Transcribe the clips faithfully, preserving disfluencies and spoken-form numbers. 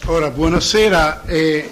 Ora, buonasera, e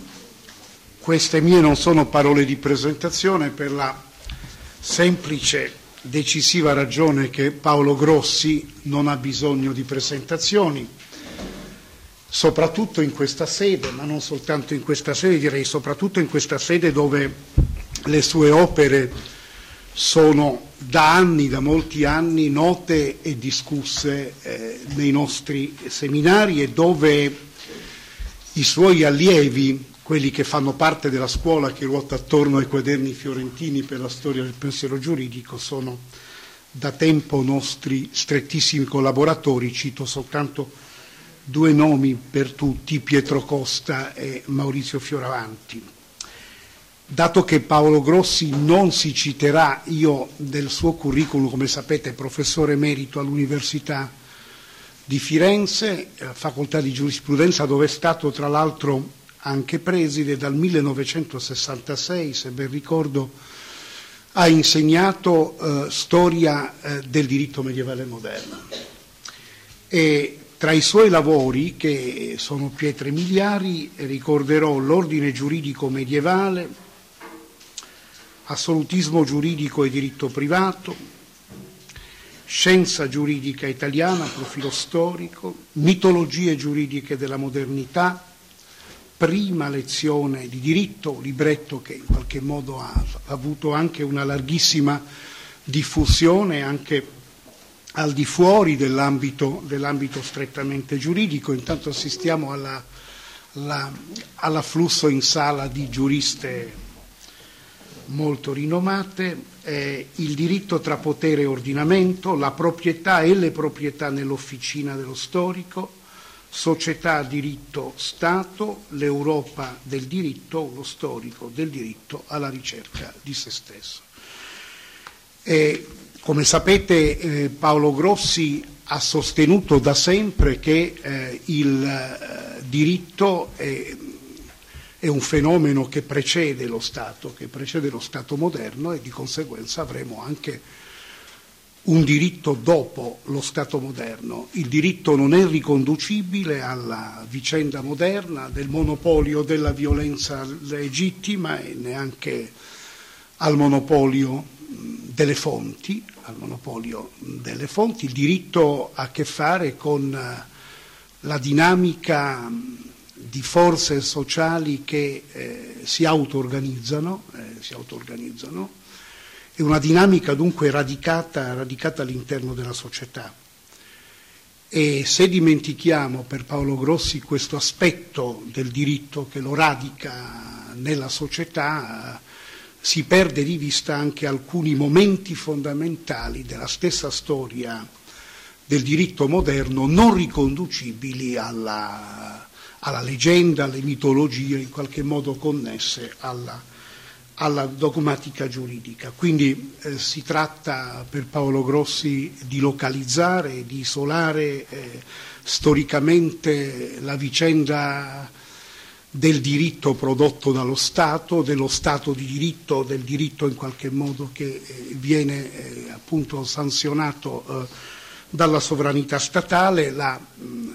queste mie non sono parole di presentazione per la semplice, decisiva ragione che Paolo Grossi non ha bisogno di presentazioni, soprattutto in questa sede, ma non soltanto in questa sede, direi soprattutto in questa sede dove le sue opere sono da anni, da molti anni, note e discusse eh, nei nostri seminari e dove i suoi allievi, quelli che fanno parte della scuola che ruota attorno ai quaderni fiorentini per la storia del pensiero giuridico, sono da tempo nostri strettissimi collaboratori. Cito soltanto due nomi per tutti, Pietro Costa e Maurizio Fioravanti. Dato che Paolo Grossi non si citerà, io del suo curriculum, come sapete, è professore emerito all'Università di Firenze, facoltà di giurisprudenza, dove è stato tra l'altro anche preside dal millenovecentosessantasei, se ben ricordo, ha insegnato eh, storia eh, del diritto medievale moderno. E tra i suoi lavori, che sono pietre miliari, ricorderò l'ordine giuridico medievale, assolutismo giuridico e diritto privato, scienza giuridica italiana, profilo storico, mitologie giuridiche della modernità, prima lezione di diritto, libretto che in qualche modo ha avuto anche una larghissima diffusione anche al di fuori dell'ambito, dell'ambito strettamente giuridico. Intanto assistiamo alla, alla, all'afflusso in sala di giuriste molto rinomate, eh, il diritto tra potere e ordinamento, la proprietà e le proprietà nell'officina dello storico, società, diritto, Stato, l'Europa del diritto, lo storico del diritto alla ricerca di se stesso. E, come sapete, eh, Paolo Grossi ha sostenuto da sempre che eh, il eh, diritto è È un fenomeno che precede lo Stato, che precede lo Stato moderno, e di conseguenza avremo anche un diritto dopo lo Stato moderno. Il diritto non è riconducibile alla vicenda moderna del monopolio della violenza legittima e neanche al monopolio delle fonti, al monopolio delle fonti. Il diritto ha a che fare con la dinamica di forze sociali che eh, si auto-organizzano, eh, si auto-organizzano, è una dinamica dunque radicata, radicata all'interno della società. E se dimentichiamo per Paolo Grossi questo aspetto del diritto che lo radica nella società, si perde di vista anche alcuni momenti fondamentali della stessa storia del diritto moderno, non riconducibili alla alla leggenda, alle mitologie in qualche modo connesse alla, alla dogmatica giuridica. Quindi eh, si tratta per Paolo Grossi di localizzare, di isolare eh, storicamente la vicenda del diritto prodotto dallo Stato, dello Stato di diritto, del diritto in qualche modo che eh, viene eh, appunto sanzionato eh, dalla sovranità statale, la mh,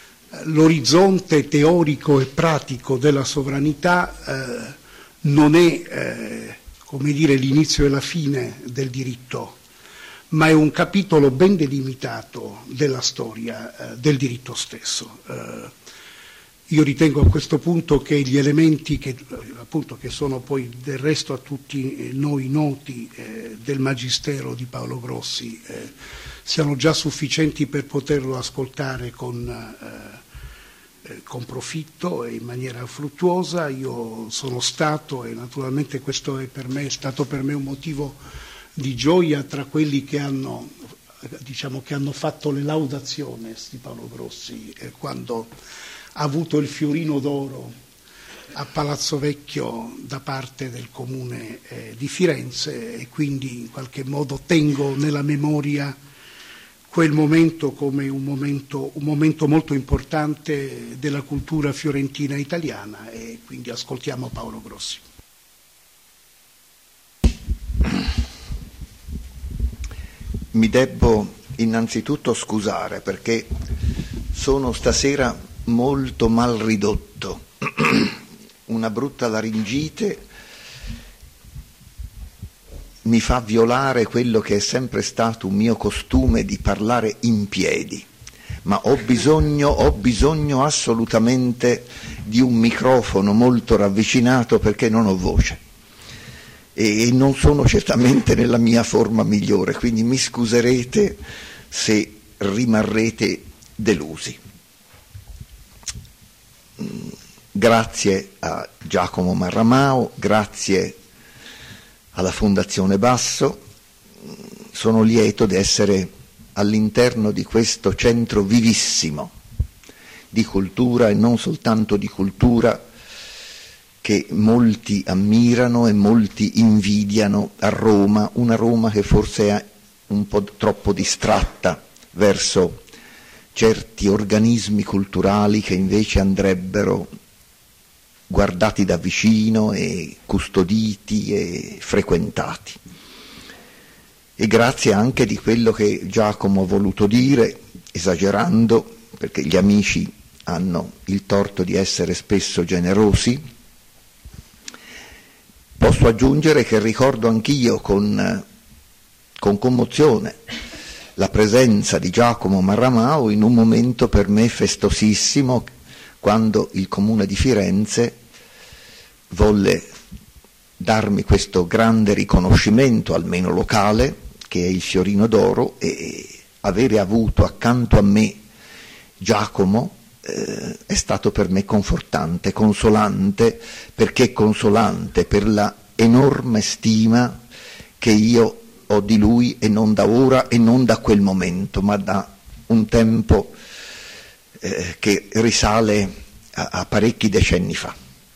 l'orizzonte teorico e pratico della sovranità eh, non è eh, come dire l'inizio e la fine del diritto, ma è un capitolo ben delimitato della storia eh, del diritto stesso. Eh, io ritengo a questo punto che gli elementi che, appunto, che sono poi del resto a tutti noi noti eh, del magistero di Paolo Grossi eh, siano già sufficienti per poterlo ascoltare con eh, con profitto e in maniera fruttuosa. Io sono stato, e naturalmente questo è, per me, è stato per me un motivo di gioia, tra quelli che hanno, diciamo, che hanno fatto le laudazioni di Paolo Grossi eh, quando ha avuto il fiorino d'oro a Palazzo Vecchio da parte del Comune eh, di Firenze, e quindi in qualche modo tengo nella memoria quel momento come un momento, un momento molto importante della cultura fiorentina italiana, e quindi ascoltiamo Paolo Grossi. Mi debbo innanzitutto scusare perché sono stasera molto mal ridotto, una brutta laringite mi fa violare quello che è sempre stato un mio costume di parlare in piedi, ma ho bisogno, ho bisogno assolutamente di un microfono molto ravvicinato perché non ho voce e non sono certamente nella mia forma migliore, quindi mi scuserete se rimarrete delusi. Grazie a Giacomo Marramao, grazie alla Fondazione Basso, sono lieto di essere all'interno di questo centro vivissimo di cultura e non soltanto di cultura che molti ammirano e molti invidiano a Roma, una Roma che forse è un po' troppo distratta verso certi organismi culturali che invece andrebbero guardati da vicino e custoditi e frequentati. E grazie anche di quello che Giacomo ha voluto dire, esagerando, perché gli amici hanno il torto di essere spesso generosi, posso aggiungere che ricordo anch'io con, con commozione la presenza di Giacomo Marramao in un momento per me festosissimo, quando il Comune di Firenze volle darmi questo grande riconoscimento, almeno locale, che è il Fiorino d'Oro, e avere avuto accanto a me Giacomo eh, è stato per me confortante, consolante, perché consolante per la enorme stima che io ho di lui, e non da ora e non da quel momento, ma da un tempo eh, che risale a, a parecchi decenni fa.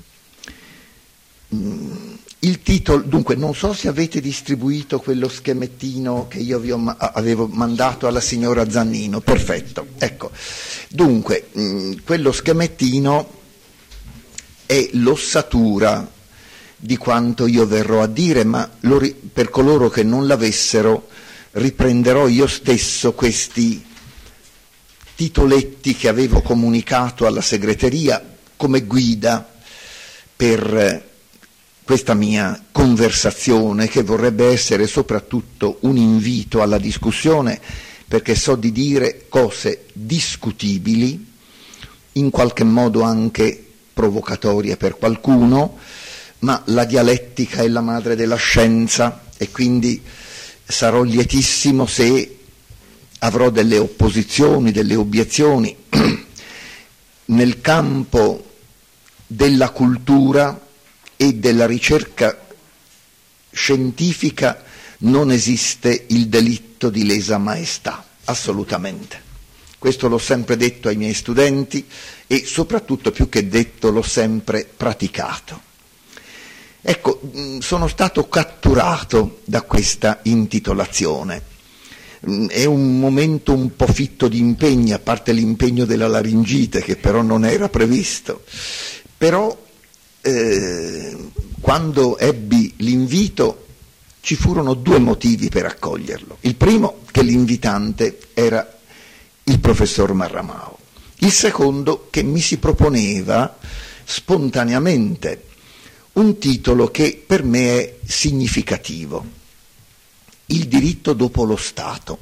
Il titolo, dunque, non so se avete distribuito quello schemettino che io vi ho, avevo mandato alla signora Zannino, perfetto, ecco, dunque, mh, quello schemettino è l'ossatura di quanto io verrò a dire, ma lo, per coloro che non l'avessero riprenderò io stesso questi titoletti che avevo comunicato alla segreteria come guida per questa mia conversazione, che vorrebbe essere soprattutto un invito alla discussione, perché so di dire cose discutibili, in qualche modo anche provocatorie per qualcuno, ma la dialettica è la madre della scienza e quindi sarò lietissimo se avrò delle opposizioni, delle obiezioni. Nel campo della cultura e della ricerca scientifica non esiste il delitto di lesa maestà, assolutamente. Questo l'ho sempre detto ai miei studenti e soprattutto, più che detto, l'ho sempre praticato. Ecco, sono stato catturato da questa intitolazione. È un momento un po' fitto di impegni, a parte l'impegno della laringite, che però non era previsto. Però Eh, quando ebbi l'invito ci furono due motivi per accoglierlo. Il primo, che l'invitante era il professor Marramao. Il secondo, che mi si proponeva spontaneamente un titolo che per me è significativo: il diritto dopo lo Stato.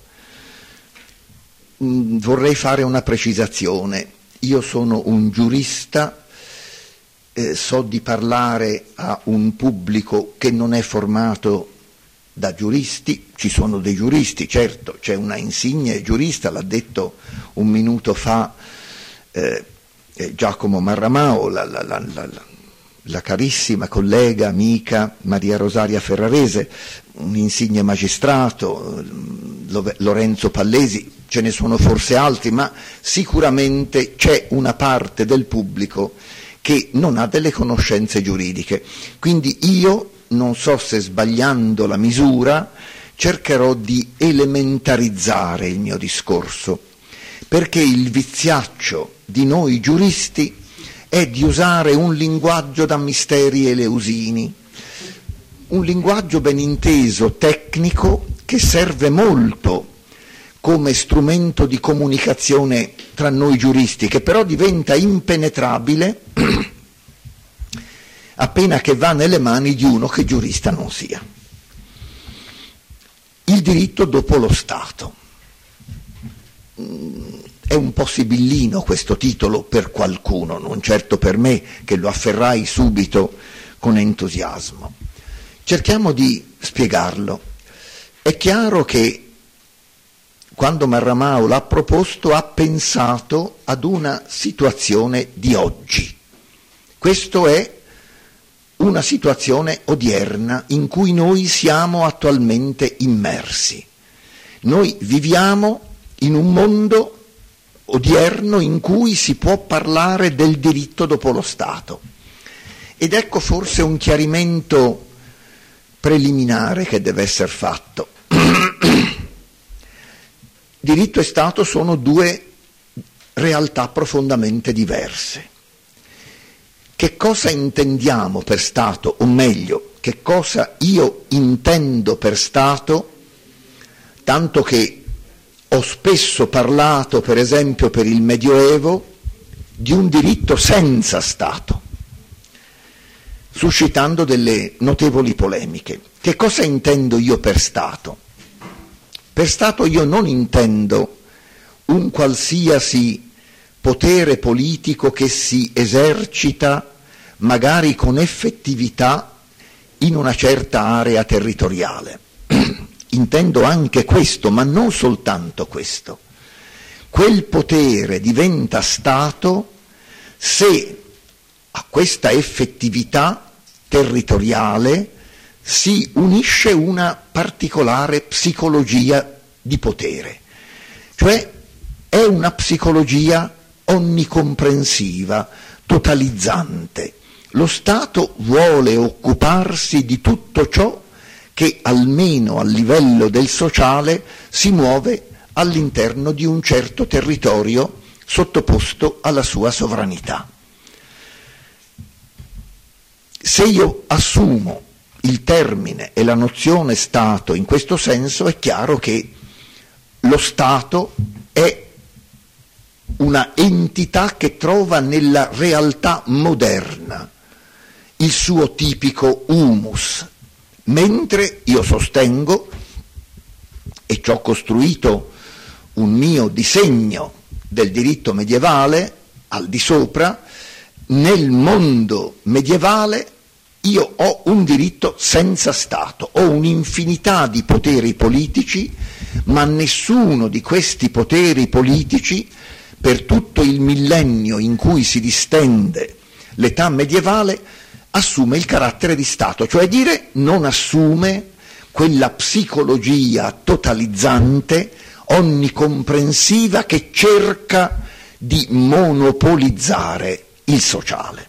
Mm, vorrei fare una precisazione. Io sono un giurista. Eh, so di parlare a un pubblico che non è formato da giuristi, ci sono dei giuristi, certo, c'è una insigne giurista, l'ha detto un minuto fa eh, eh, Giacomo Marramao, la, la, la, la, la carissima collega, amica Maria Rosaria Ferrarese, un insigne magistrato, Lorenzo Pallesi, ce ne sono forse altri, ma sicuramente c'è una parte del pubblico che non ha delle conoscenze giuridiche. Quindi io, non so se sbagliando la misura, cercherò di elementarizzare il mio discorso, perché il viziaccio di noi giuristi è di usare un linguaggio da misteri eleusini, un linguaggio ben inteso, tecnico, che serve molto come strumento di comunicazione tra noi giuristi, che però diventa impenetrabile appena che va nelle mani di uno che giurista non sia. Il diritto dopo lo Stato. È un po' sibillino questo titolo per qualcuno, non certo per me, che lo afferrai subito con entusiasmo. Cerchiamo di spiegarlo. È chiaro che quando Marramao l'ha proposto ha pensato ad una situazione di oggi. Questa è una situazione odierna in cui noi siamo attualmente immersi. Noi viviamo in un mondo odierno in cui si può parlare del diritto dopo lo Stato. Ed ecco forse un chiarimento preliminare che deve essere fatto. Diritto e Stato sono due realtà profondamente diverse. Che cosa intendiamo per Stato, o meglio, che cosa io intendo per Stato, tanto che ho spesso parlato, per esempio per il Medioevo, di un diritto senza Stato, suscitando delle notevoli polemiche. Che cosa intendo io per Stato? Per Stato io non intendo un qualsiasi potere politico che si esercita magari con effettività in una certa area territoriale. Intendo anche questo, ma non soltanto questo. Quel potere diventa Stato se a questa effettività territoriale si unisce una particolare psicologia di potere, cioè è una psicologia onnicomprensiva, totalizzante. Lo Stato vuole occuparsi di tutto ciò che almeno a livello del sociale si muove all'interno di un certo territorio sottoposto alla sua sovranità. Se io assumo il termine e la nozione Stato in questo senso, è chiaro che lo Stato è una entità che trova nella realtà moderna il suo tipico humus, mentre io sostengo, e ci ho costruito un mio disegno del diritto medievale al di sopra, nel mondo medievale io ho un diritto senza Stato, ho un'infinità di poteri politici, ma nessuno di questi poteri politici, per tutto il millennio in cui si distende l'età medievale, assume il carattere di Stato, cioè dire non assume quella psicologia totalizzante, onnicomprensiva, che cerca di monopolizzare il sociale.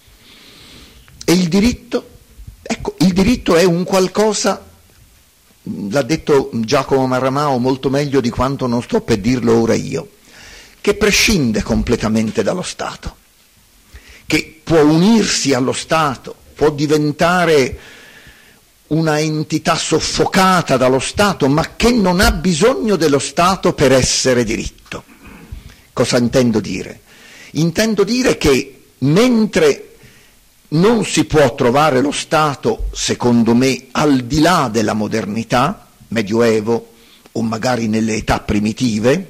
E il diritto? Ecco, il diritto è un qualcosa, l'ha detto Giacomo Marramao molto meglio di quanto non sto per dirlo ora io, che prescinde completamente dallo Stato, che può unirsi allo Stato, può diventare una entità soffocata dallo Stato, ma che non ha bisogno dello Stato per essere diritto. Cosa intendo dire? Intendo dire che mentre non si può trovare lo Stato, secondo me, al di là della modernità, Medioevo o magari nelle età primitive,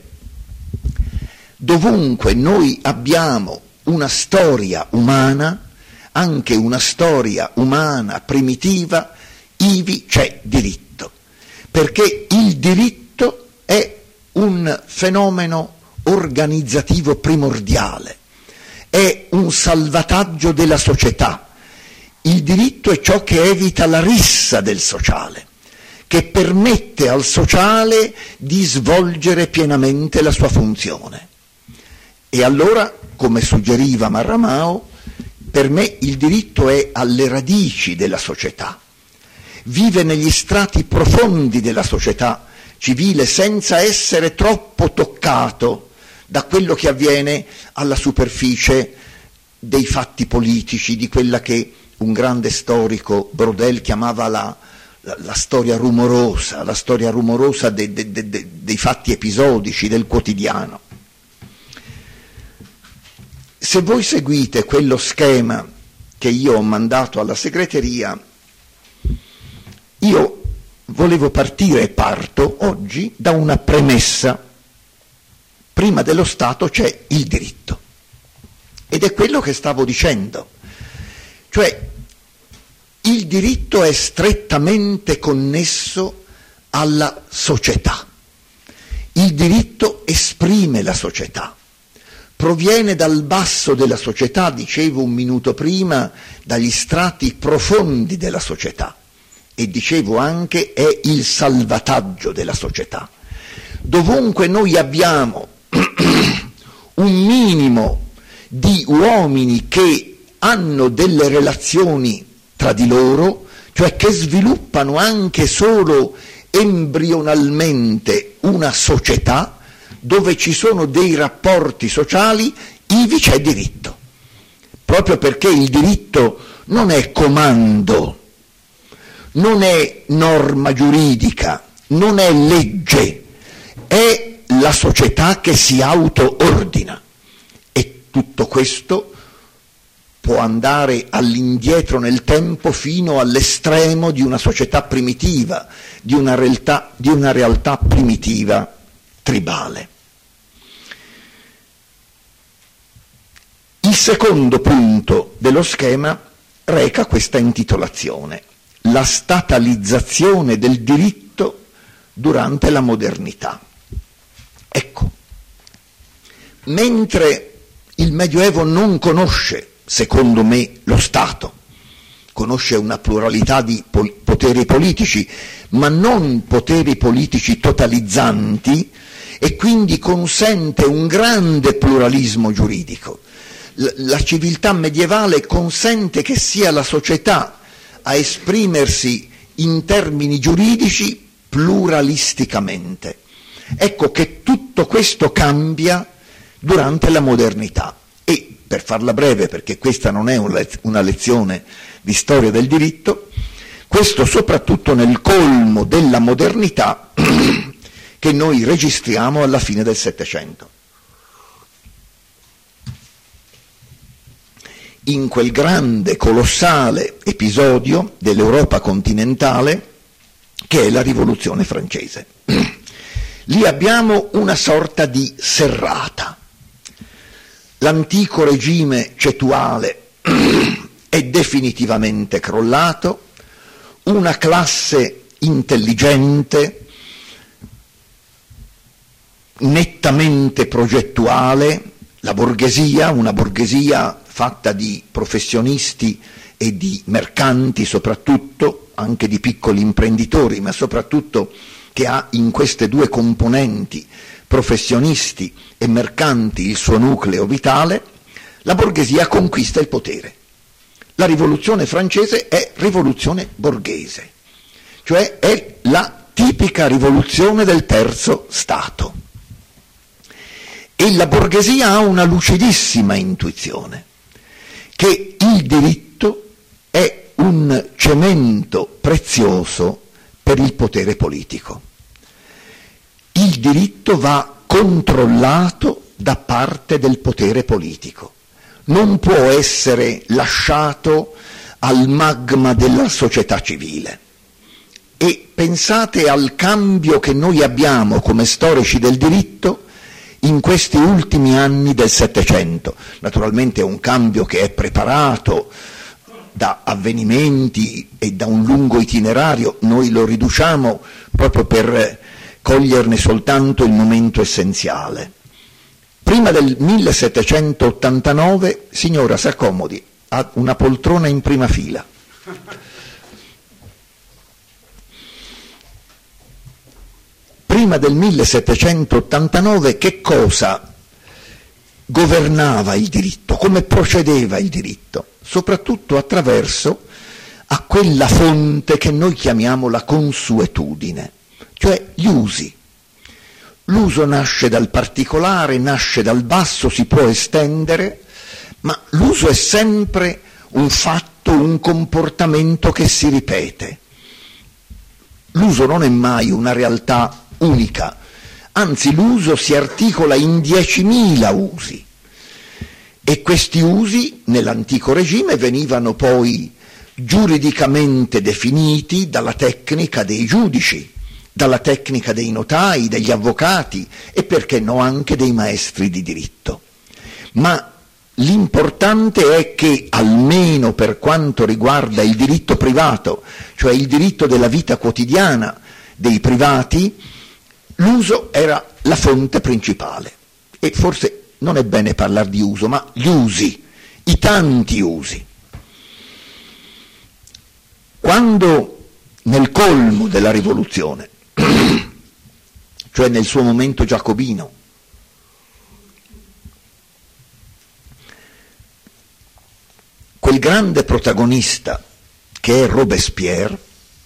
dovunque noi abbiamo una storia umana, anche una storia umana primitiva, ivi c'è diritto, perché il diritto è un fenomeno organizzativo primordiale, è un salvataggio della società. Il diritto è ciò che evita la rissa del sociale, che permette al sociale di svolgere pienamente la sua funzione. E allora, come suggeriva Marramao, per me il diritto è alle radici della società, vive negli strati profondi della società civile senza essere troppo toccato da quello che avviene alla superficie dei fatti politici, di quella che un grande storico, Brodel, chiamava la la, la storia rumorosa, la storia rumorosa de, de, de, de, dei fatti episodici, del quotidiano. Se voi seguite quello schema che io ho mandato alla segreteria, io volevo partire e parto oggi da una premessa. Prima dello Stato c'è il diritto. Ed è quello che stavo dicendo. Cioè, il diritto è strettamente connesso alla società. Il diritto esprime la società. Proviene dal basso della società, dicevo un minuto prima, dagli strati profondi della società. E dicevo anche è il salvataggio della società. Dovunque noi abbiamo un minimo di uomini che hanno delle relazioni tra di loro, cioè che sviluppano anche solo embrionalmente una società dove ci sono dei rapporti sociali, ivi c'è diritto. Proprio perché il diritto non è comando, non è norma giuridica, non è legge, è la società che si auto-ordina. E tutto questo può andare all'indietro nel tempo fino all'estremo di una società primitiva, di una realtà, di una realtà primitiva tribale. Il secondo punto dello schema reca questa intitolazione: la statalizzazione del diritto durante la modernità. Ecco, mentre il Medioevo non conosce, secondo me, lo Stato, conosce una pluralità di pol- poteri politici, ma non poteri politici totalizzanti, e quindi consente un grande pluralismo giuridico. L- la civiltà medievale consente che sia la società a esprimersi in termini giuridici pluralisticamente. Ecco che tutto questo cambia durante la modernità. E, per farla breve, perché questa non è una lezione di storia del diritto, questo soprattutto nel colmo della modernità che noi registriamo alla fine del Settecento. In quel grande, colossale episodio dell'Europa continentale che è la Rivoluzione francese. Lì abbiamo una sorta di serrata. L'antico regime cetuale è definitivamente crollato, una classe intelligente, nettamente progettuale, la borghesia, una borghesia fatta di professionisti e di mercanti soprattutto, anche di piccoli imprenditori, ma soprattutto che ha in queste due componenti, professionisti e mercanti, il suo nucleo vitale, la borghesia conquista il potere. La rivoluzione francese è rivoluzione borghese, cioè è la tipica rivoluzione del terzo Stato. E la borghesia ha una lucidissima intuizione, che il diritto è un cemento prezioso per il potere politico. Il diritto va controllato da parte del potere politico, non può essere lasciato al magma della società civile. E pensate al cambio che noi abbiamo come storici del diritto in questi ultimi anni del Settecento. Naturalmente è un cambio che è preparato da avvenimenti e da un lungo itinerario, noi lo riduciamo proprio per coglierne soltanto il momento essenziale. Prima del millesettecentottantanove, signora, si accomodi, ha una poltrona in prima fila. Prima del millesettecentottantanove che cosa governava il diritto, come procedeva il diritto? Soprattutto attraverso a quella fonte che noi chiamiamo la consuetudine, cioè gli usi. L'uso nasce dal particolare, nasce dal basso, si può estendere, ma l'uso è sempre un fatto, un comportamento che si ripete. l'uso non è mai una realtà unica, anzi l'uso si articola in diecimila usi, e questi usi nell'antico regime venivano poi giuridicamente definiti dalla tecnica dei giudici, dalla tecnica dei notai, degli avvocati e perché no anche dei maestri di diritto. Ma l'importante è che, almeno per quanto riguarda il diritto privato, cioè il diritto della vita quotidiana dei privati, l'uso era la fonte principale. E forse non è bene parlare di uso, ma gli usi, i tanti usi. Quando nel colmo della rivoluzione, cioè nel suo momento giacobino, quel grande protagonista che è Robespierre,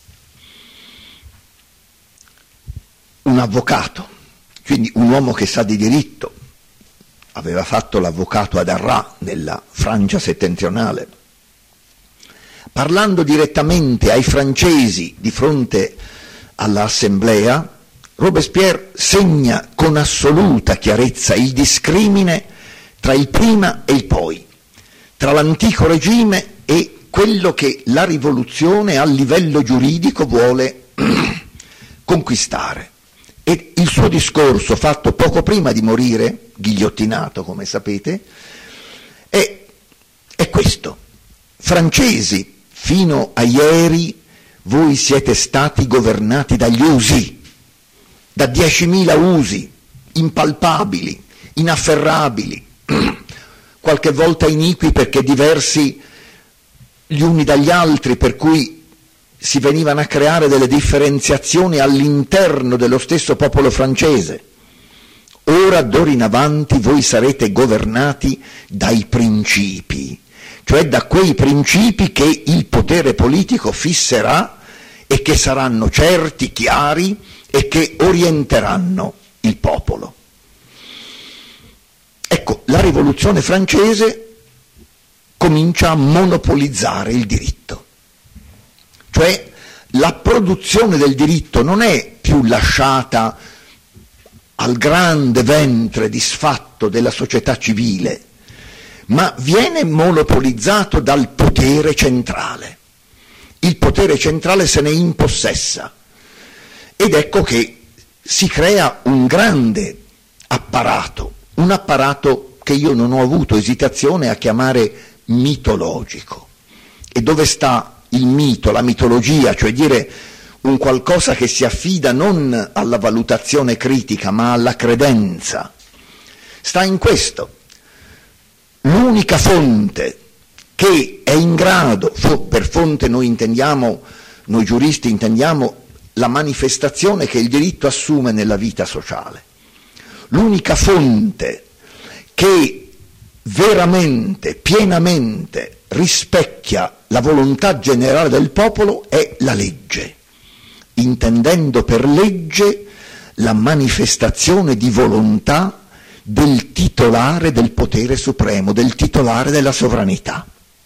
un avvocato, quindi un uomo che sa di diritto, aveva fatto l'avvocato ad Arras nella Francia settentrionale, parlando direttamente ai francesi di fronte all'assemblea, Robespierre segna con assoluta chiarezza il discrimine tra il prima e il poi, tra l'antico regime e quello che la rivoluzione a livello giuridico vuole conquistare. E il suo discorso, fatto poco prima di morire, ghigliottinato come sapete, è, è questo: francesi, fino a ieri voi siete stati governati dagli usi, da diecimila usi, impalpabili, inafferrabili, qualche volta iniqui perché diversi gli uni dagli altri, per cui si venivano a creare delle differenziazioni all'interno dello stesso popolo francese. Ora, d'ora in avanti, voi sarete governati dai principi, cioè da quei principi che il potere politico fisserà e che saranno certi, chiari e che orienteranno il popolo. Ecco, la rivoluzione francese comincia a monopolizzare il diritto, cioè la produzione del diritto non è più lasciata al grande ventre disfatto della società civile, ma viene monopolizzato dal potere centrale. Il potere centrale se ne impossessa ed ecco che si crea un grande apparato, un apparato che io non ho avuto esitazione a chiamare mitologico. E dove sta il mito, la mitologia, cioè dire un qualcosa che si affida non alla valutazione critica ma alla credenza? Sta in questo: l'unica fonte che è in grado, per fonte noi intendiamo, noi giuristi intendiamo la manifestazione che il diritto assume nella vita sociale, l'unica fonte che veramente, pienamente rispecchia la volontà generale del popolo è la legge, intendendo per legge la manifestazione di volontà del titolare del potere supremo, del titolare della sovranità.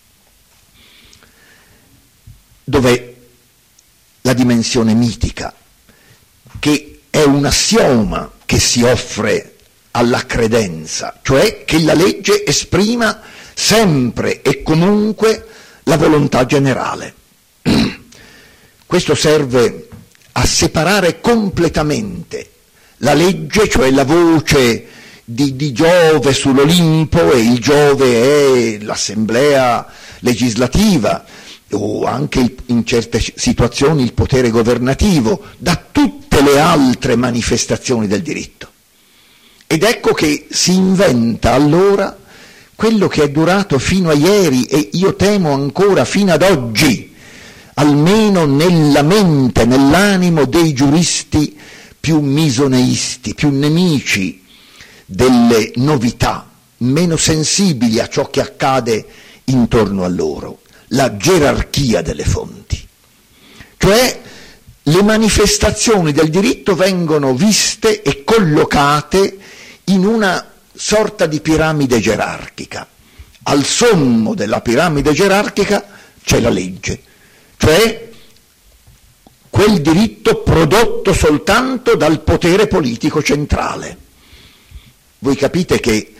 Dov'è la dimensione mitica, che è un assioma che si offre alla credenza, cioè che la legge esprima sempre e comunque la volontà generale. Questo serve a separare completamente la legge, cioè la voce di, di Giove sull'Olimpo, e il Giove è l'assemblea legislativa o anche in certe situazioni il potere governativo, da tutte le altre manifestazioni del diritto. Ed ecco che si inventa allora quello che è durato fino a ieri e io temo ancora fino ad oggi, almeno nella mente, nell'animo dei giuristi più misoneisti, più nemici delle novità, meno sensibili a ciò che accade intorno a loro, la gerarchia delle fonti. Cioè le manifestazioni del diritto vengono viste e collocate in una sorta di piramide gerarchica. Al sommo della piramide gerarchica c'è la legge, cioè quel diritto prodotto soltanto dal potere politico centrale. Voi capite che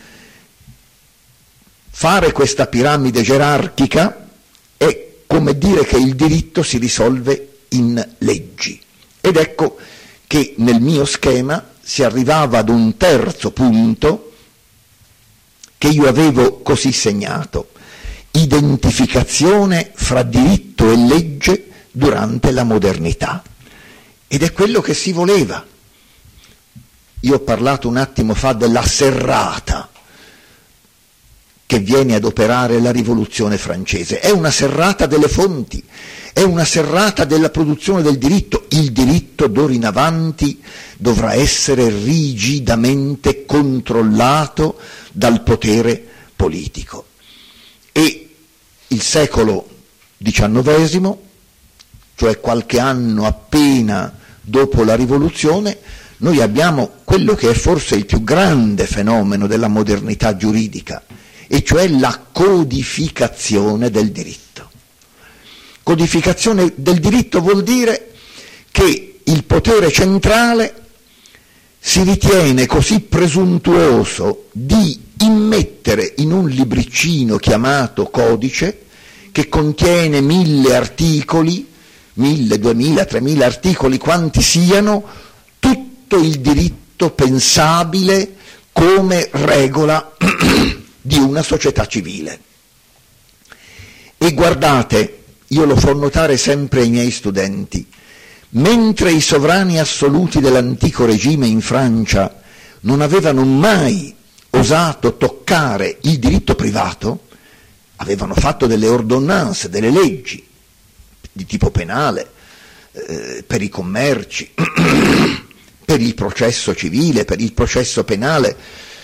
fare questa piramide gerarchica è come dire che il diritto si risolve in leggi. Ed ecco che nel mio schema si arrivava ad un terzo punto che io avevo così segnato: identificazione fra diritto e legge durante la modernità. Ed è quello che si voleva. Io ho parlato un attimo fa della serrata che viene ad operare la rivoluzione francese. È una serrata delle fonti, è una serrata della produzione del diritto. Il diritto d'ora in avanti dovrà essere rigidamente controllato dal potere politico. E il secolo diciannovesimo, cioè qualche anno appena dopo la rivoluzione, noi abbiamo quello che è forse il più grande fenomeno della modernità giuridica, e cioè la codificazione del diritto. Codificazione del diritto vuol dire che il potere centrale si ritiene così presuntuoso di immettere in un libricino chiamato codice, che contiene mille articoli, mille, duemila, tremila articoli, quanti siano, tutto il diritto pensabile come regola di una società civile. E guardate, io lo fa notare sempre ai miei studenti, mentre i sovrani assoluti dell'antico regime in Francia non avevano mai osato toccare il diritto privato, avevano fatto delle ordonnance, delle leggi di tipo penale, eh, per i commerci, per il processo civile, per il processo penale,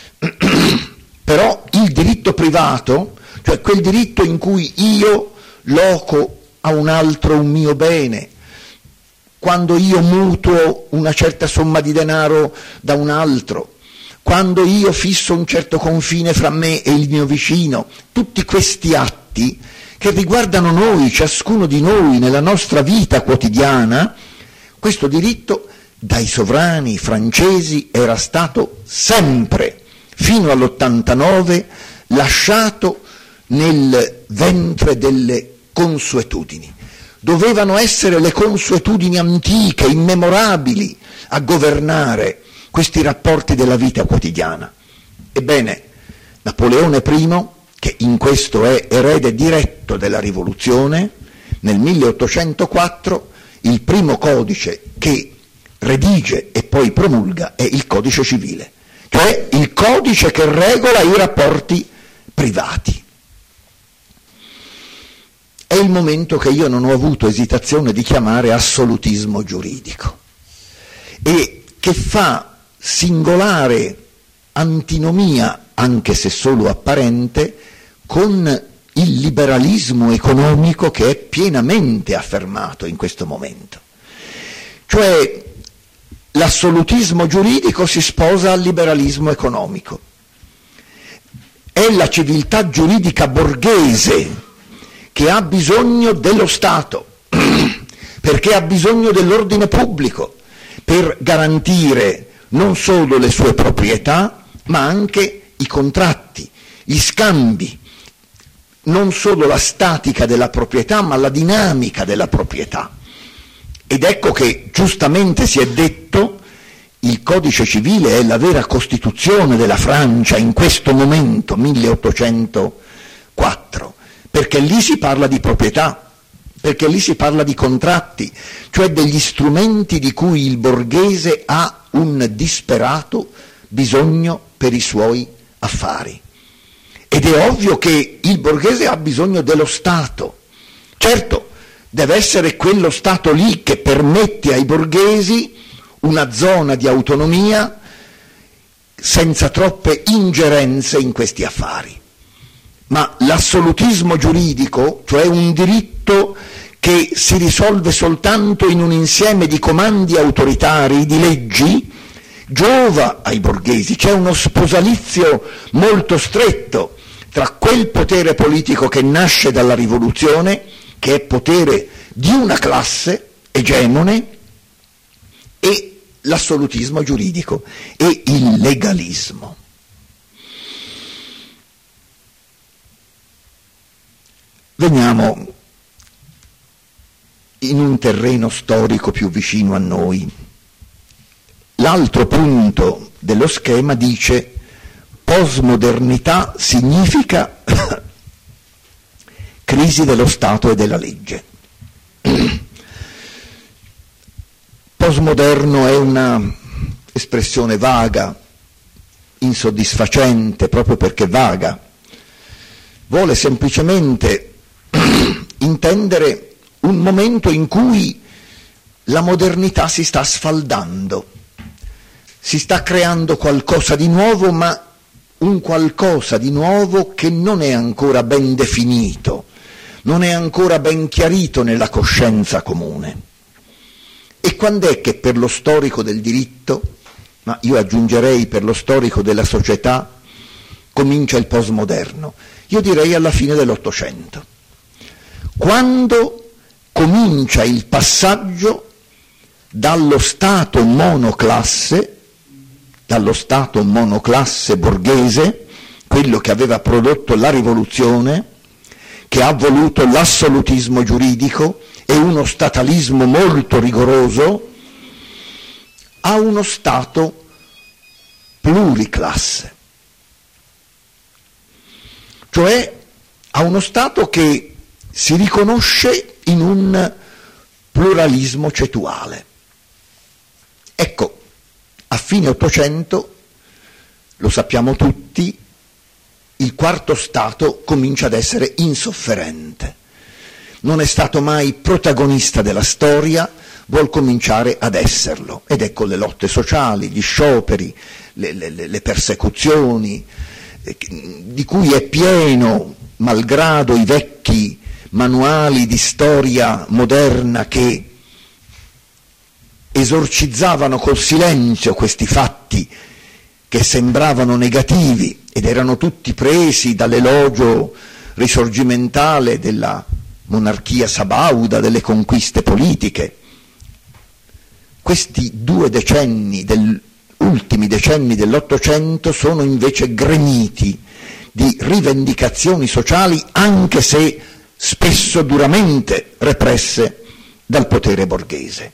però il diritto privato, cioè quel diritto in cui io loco a un altro un mio bene, quando io mutuo una certa somma di denaro da un altro, quando io fisso un certo confine fra me e il mio vicino, tutti questi atti che riguardano noi, ciascuno di noi, nella nostra vita quotidiana, questo diritto dai sovrani francesi era stato sempre, fino all'ottantanove, lasciato nel ventre delle consuetudini. Dovevano essere le consuetudini antiche, immemorabili, a governare questi rapporti della vita quotidiana. Ebbene, Napoleone primo, che in questo è erede diretto della rivoluzione, nel milleottocentoquattro il primo codice che redige e poi promulga è il codice civile, cioè il codice che regola i rapporti privati. È il momento che io non ho avuto esitazione di chiamare assolutismo giuridico e che fa singolare antinomia, anche se solo apparente, con il liberalismo economico che è pienamente affermato in questo momento. Cioè l'assolutismo giuridico si sposa al liberalismo economico. È la civiltà giuridica borghese che ha bisogno dello Stato, perché ha bisogno dell'ordine pubblico per garantire non solo le sue proprietà, ma anche i contratti, gli scambi, non solo la statica della proprietà, ma la dinamica della proprietà. Ed ecco che giustamente si è detto il codice civile è la vera costituzione della Francia in questo momento, milleottocentoquattro, perché lì si parla di proprietà, perché lì si parla di contratti, cioè degli strumenti di cui il borghese ha un disperato bisogno per i suoi affari. Ed è ovvio che il borghese ha bisogno dello Stato. Certo, deve essere quello Stato lì che permette ai borghesi una zona di autonomia senza troppe ingerenze in questi affari. Ma l'assolutismo giuridico, cioè un diritto che si risolve soltanto in un insieme di comandi autoritari, di leggi, giova ai borghesi. C'è uno sposalizio molto stretto tra quel potere politico che nasce dalla rivoluzione, che è potere di una classe, egemone e l'assolutismo giuridico e il legalismo. Veniamo in un terreno storico più vicino a noi. L'altro punto dello schema dice: postmodernità significa crisi dello Stato e della legge. Postmoderno è una espressione vaga, insoddisfacente, proprio perché vaga. Vuole semplicemente intendere un momento in cui la modernità si sta sfaldando, si sta creando qualcosa di nuovo, ma un qualcosa di nuovo che non è ancora ben definito, non è ancora ben chiarito nella coscienza comune. E quando è che per lo storico del diritto, ma io aggiungerei per lo storico della società, comincia il postmoderno? Io direi alla fine dell'Ottocento, quando comincia il passaggio dallo Stato monoclasse, dallo Stato monoclasse borghese, quello che aveva prodotto la rivoluzione, che ha voluto l'assolutismo giuridico e uno statalismo molto rigoroso, a uno Stato pluriclasse, cioè a uno Stato che si riconosce in un pluralismo cetuale. Ecco, a fine Ottocento, lo sappiamo tutti, il quarto Stato comincia ad essere insofferente. Non è stato mai protagonista della storia, vuol cominciare ad esserlo. Ed ecco le lotte sociali, gli scioperi, le, le, le persecuzioni, eh, di cui è pieno, malgrado i vecchi manuali di storia moderna che esorcizzavano col silenzio questi fatti che sembravano negativi ed erano tutti presi dall'elogio risorgimentale della monarchia sabauda, delle conquiste politiche. Questi due decenni, del, ultimi decenni dell'Ottocento, sono invece gremiti di rivendicazioni sociali, anche se spesso duramente represse dal potere borghese.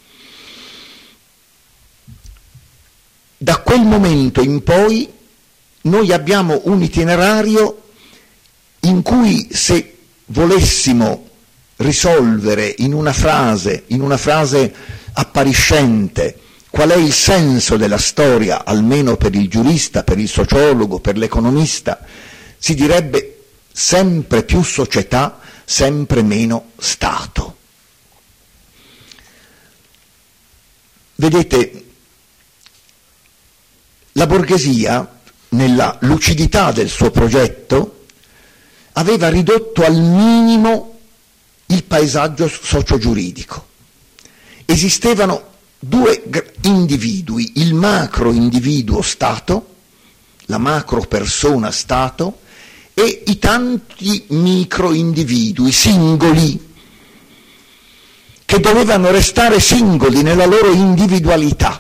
Da quel momento in poi noi abbiamo un itinerario in cui, se volessimo risolvere in una frase, in una frase appariscente, qual è il senso della storia, almeno per il giurista, per il sociologo, per l'economista, si direbbe sempre più società, sempre meno Stato. Vedete, la borghesia, nella lucidità del suo progetto, aveva ridotto al minimo il paesaggio sociogiuridico. Esistevano due individui, il macro individuo Stato, la macro persona Stato, e i tanti micro individui, singoli, che dovevano restare singoli nella loro individualità.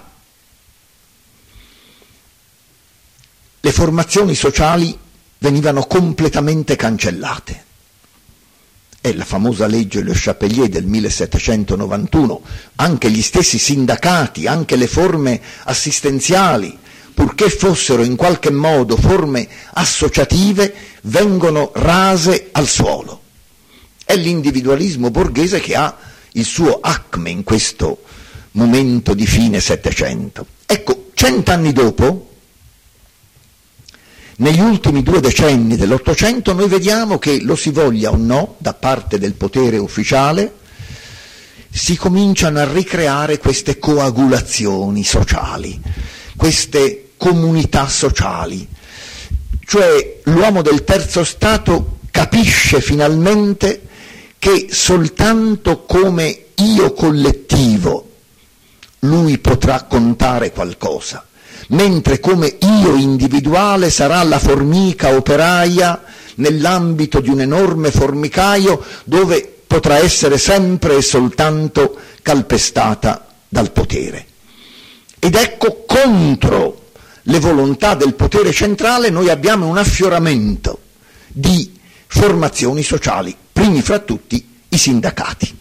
Le formazioni sociali venivano completamente cancellate. È la famosa legge Le Chapelier del millesettecentonovantuno, anche gli stessi sindacati, anche le forme assistenziali, purché fossero in qualche modo forme associative, vengono rase al suolo. È l'individualismo borghese che ha il suo acme in questo momento di fine Settecento. Ecco, cent'anni dopo, negli ultimi due decenni dell'Ottocento, noi vediamo che, lo si voglia o no, da parte del potere ufficiale, si cominciano a ricreare queste coagulazioni sociali, queste comunità sociali. Cioè l'uomo del terzo Stato capisce finalmente che soltanto come io collettivo lui potrà contare qualcosa, mentre come io individuale sarà la formica operaia nell'ambito di un enorme formicaio dove potrà essere sempre e soltanto calpestata dal potere. Ed ecco, contro le volontà del potere centrale noi abbiamo un affioramento di formazioni sociali, primi fra tutti i sindacati.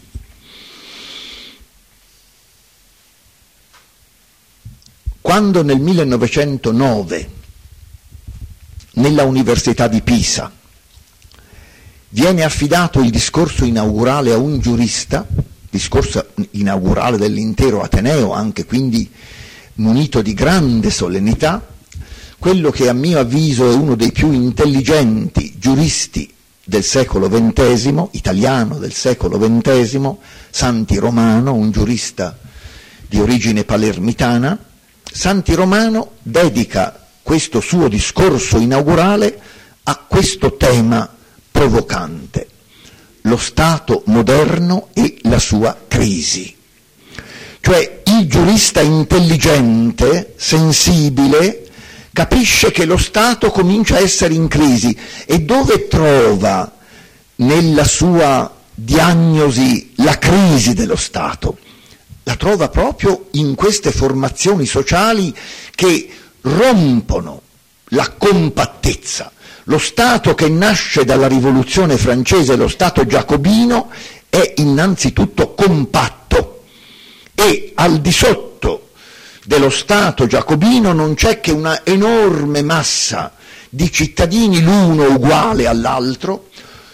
Quando nel millenovecentonove nella Università di Pisa viene affidato il discorso inaugurale a un giurista, discorso inaugurale dell'intero Ateneo, anche quindi munito di grande solennità, quello che a mio avviso è uno dei più intelligenti giuristi del secolo ventesimo, italiano del secolo ventesimo, Santi Romano, un giurista di origine palermitana, Santi Romano dedica questo suo discorso inaugurale a questo tema provocante: lo Stato moderno e la sua crisi. Cioè il giurista intelligente, sensibile, capisce che lo Stato comincia a essere in crisi e dove trova nella sua diagnosi la crisi dello Stato? La trova proprio in queste formazioni sociali che rompono la compattezza. Lo Stato che nasce dalla Rivoluzione francese, lo Stato giacobino, è innanzitutto compatto e al di sotto dello Stato giacobino non c'è che una enorme massa di cittadini, l'uno uguale all'altro,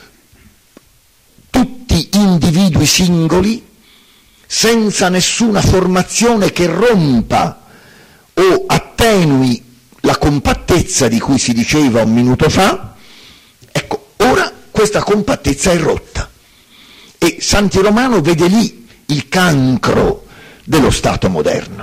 tutti individui singoli, senza nessuna formazione che rompa o attenui la compattezza di cui si diceva un minuto fa. Ecco, ora questa compattezza è rotta e Santi Romano vede lì il cancro dello Stato moderno.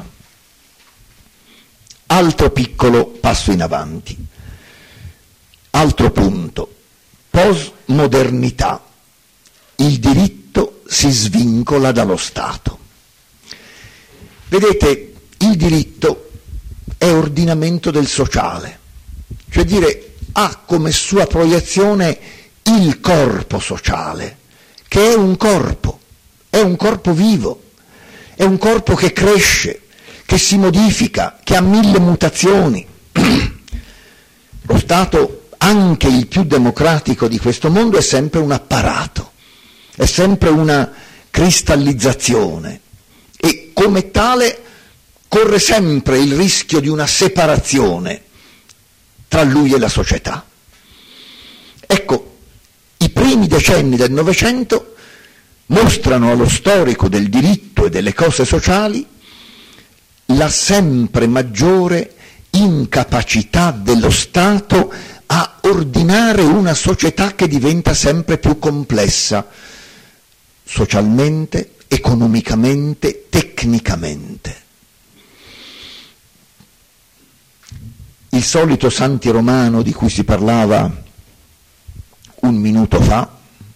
Altro piccolo passo in avanti, altro punto: postmodernità. Il diritto si svincola dallo Stato. Vedete, il diritto è ordinamento del sociale, cioè dire ha come sua proiezione il corpo sociale, che è un corpo, è un corpo vivo, è un corpo che cresce, che si modifica, che ha mille mutazioni. Lo Stato, anche il più democratico di questo mondo, è sempre un apparato, è sempre una cristallizzazione e come tale corre sempre il rischio di una separazione tra lui e la società. Ecco, i primi decenni del Novecento mostrano allo storico del diritto e delle cose sociali la sempre maggiore incapacità dello Stato a ordinare una società che diventa sempre più complessa, socialmente, economicamente, tecnicamente. Il solito Santi Romano di cui si parlava un minuto fa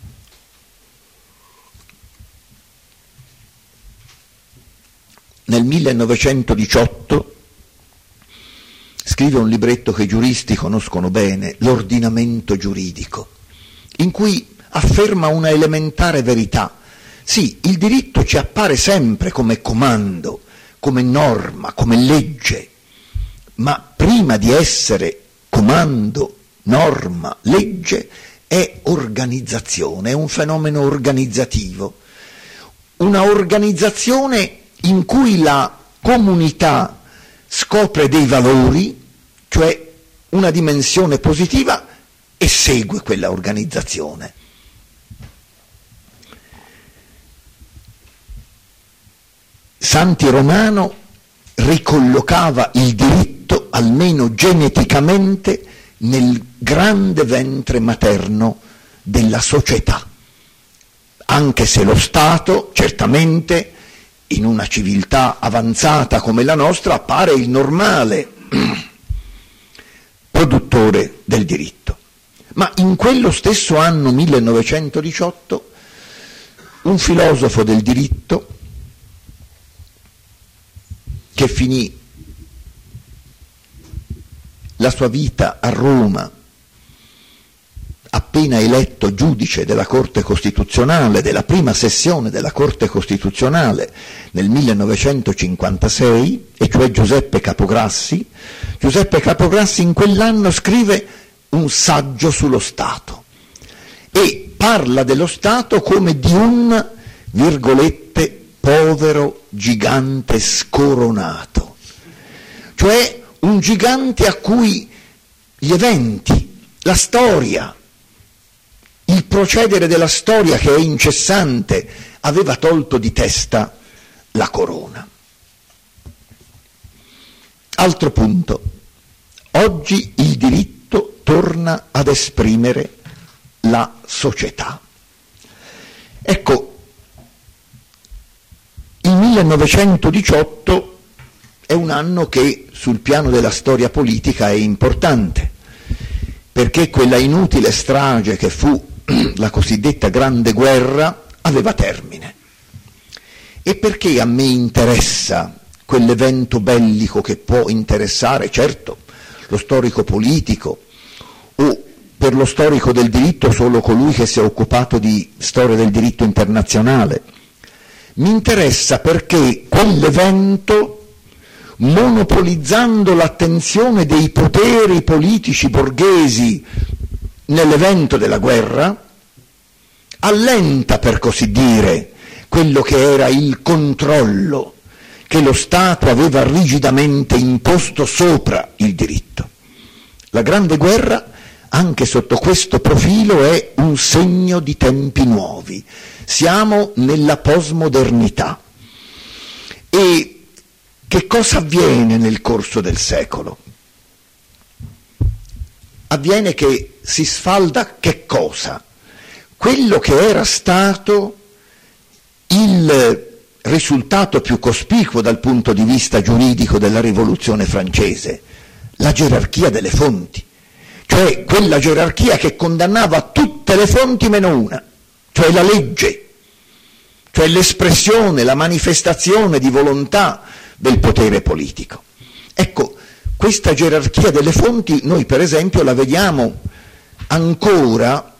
nel millenovecentodiciotto scrive un libretto che i giuristi conoscono bene, L'ordinamento giuridico, in cui afferma una elementare verità. Sì, il diritto ci appare sempre come comando, come norma, come legge, ma prima di essere comando, norma, legge, è organizzazione, è un fenomeno organizzativo, una organizzazione in cui la comunità scopre dei valori, cioè una dimensione positiva, e segue quella organizzazione. Santi Romano ricollocava il diritto, almeno geneticamente, nel grande ventre materno della società, anche se lo Stato, certamente, in una civiltà avanzata come la nostra, appare il normale produttore del diritto. Ma in quello stesso anno millenovecentodiciotto un filosofo del diritto che finì la sua vita a Roma appena eletto giudice della Corte Costituzionale, della prima sessione della Corte Costituzionale nel millenovecentocinquantasei, e cioè Giuseppe Capograssi. Giuseppe Capograssi in quell'anno scrive un saggio sullo Stato e parla dello Stato come di un, virgolette, povero gigante scoronato, cioè un gigante a cui gli eventi, la storia, il procedere della storia che è incessante aveva tolto di testa la corona. Altro punto. Oggi il diritto torna ad esprimere la società. Ecco, il millenovecentodiciotto è un anno che sul piano della storia politica è importante, perché quella inutile strage che fu la cosiddetta Grande Guerra aveva termine. E perché a me interessa quell'evento bellico che può interessare, certo, lo storico politico o per lo storico del diritto solo colui che si è occupato di storia del diritto internazionale? Mi interessa perché quell'evento, monopolizzando l'attenzione dei poteri politici borghesi nell'evento della guerra, allenta, per così dire, quello che era il controllo che lo Stato aveva rigidamente imposto sopra il diritto. La Grande Guerra, anche sotto questo profilo, è un segno di tempi nuovi. Siamo nella postmodernità. E che cosa avviene nel corso del secolo? Avviene che si sfalda che cosa? Quello che era stato il risultato più cospicuo dal punto di vista giuridico della Rivoluzione francese, la gerarchia delle fonti, cioè quella gerarchia che condannava tutte le fonti meno una, cioè la legge, cioè l'espressione, la manifestazione di volontà del potere politico. Ecco, questa gerarchia delle fonti noi per esempio la vediamo ancora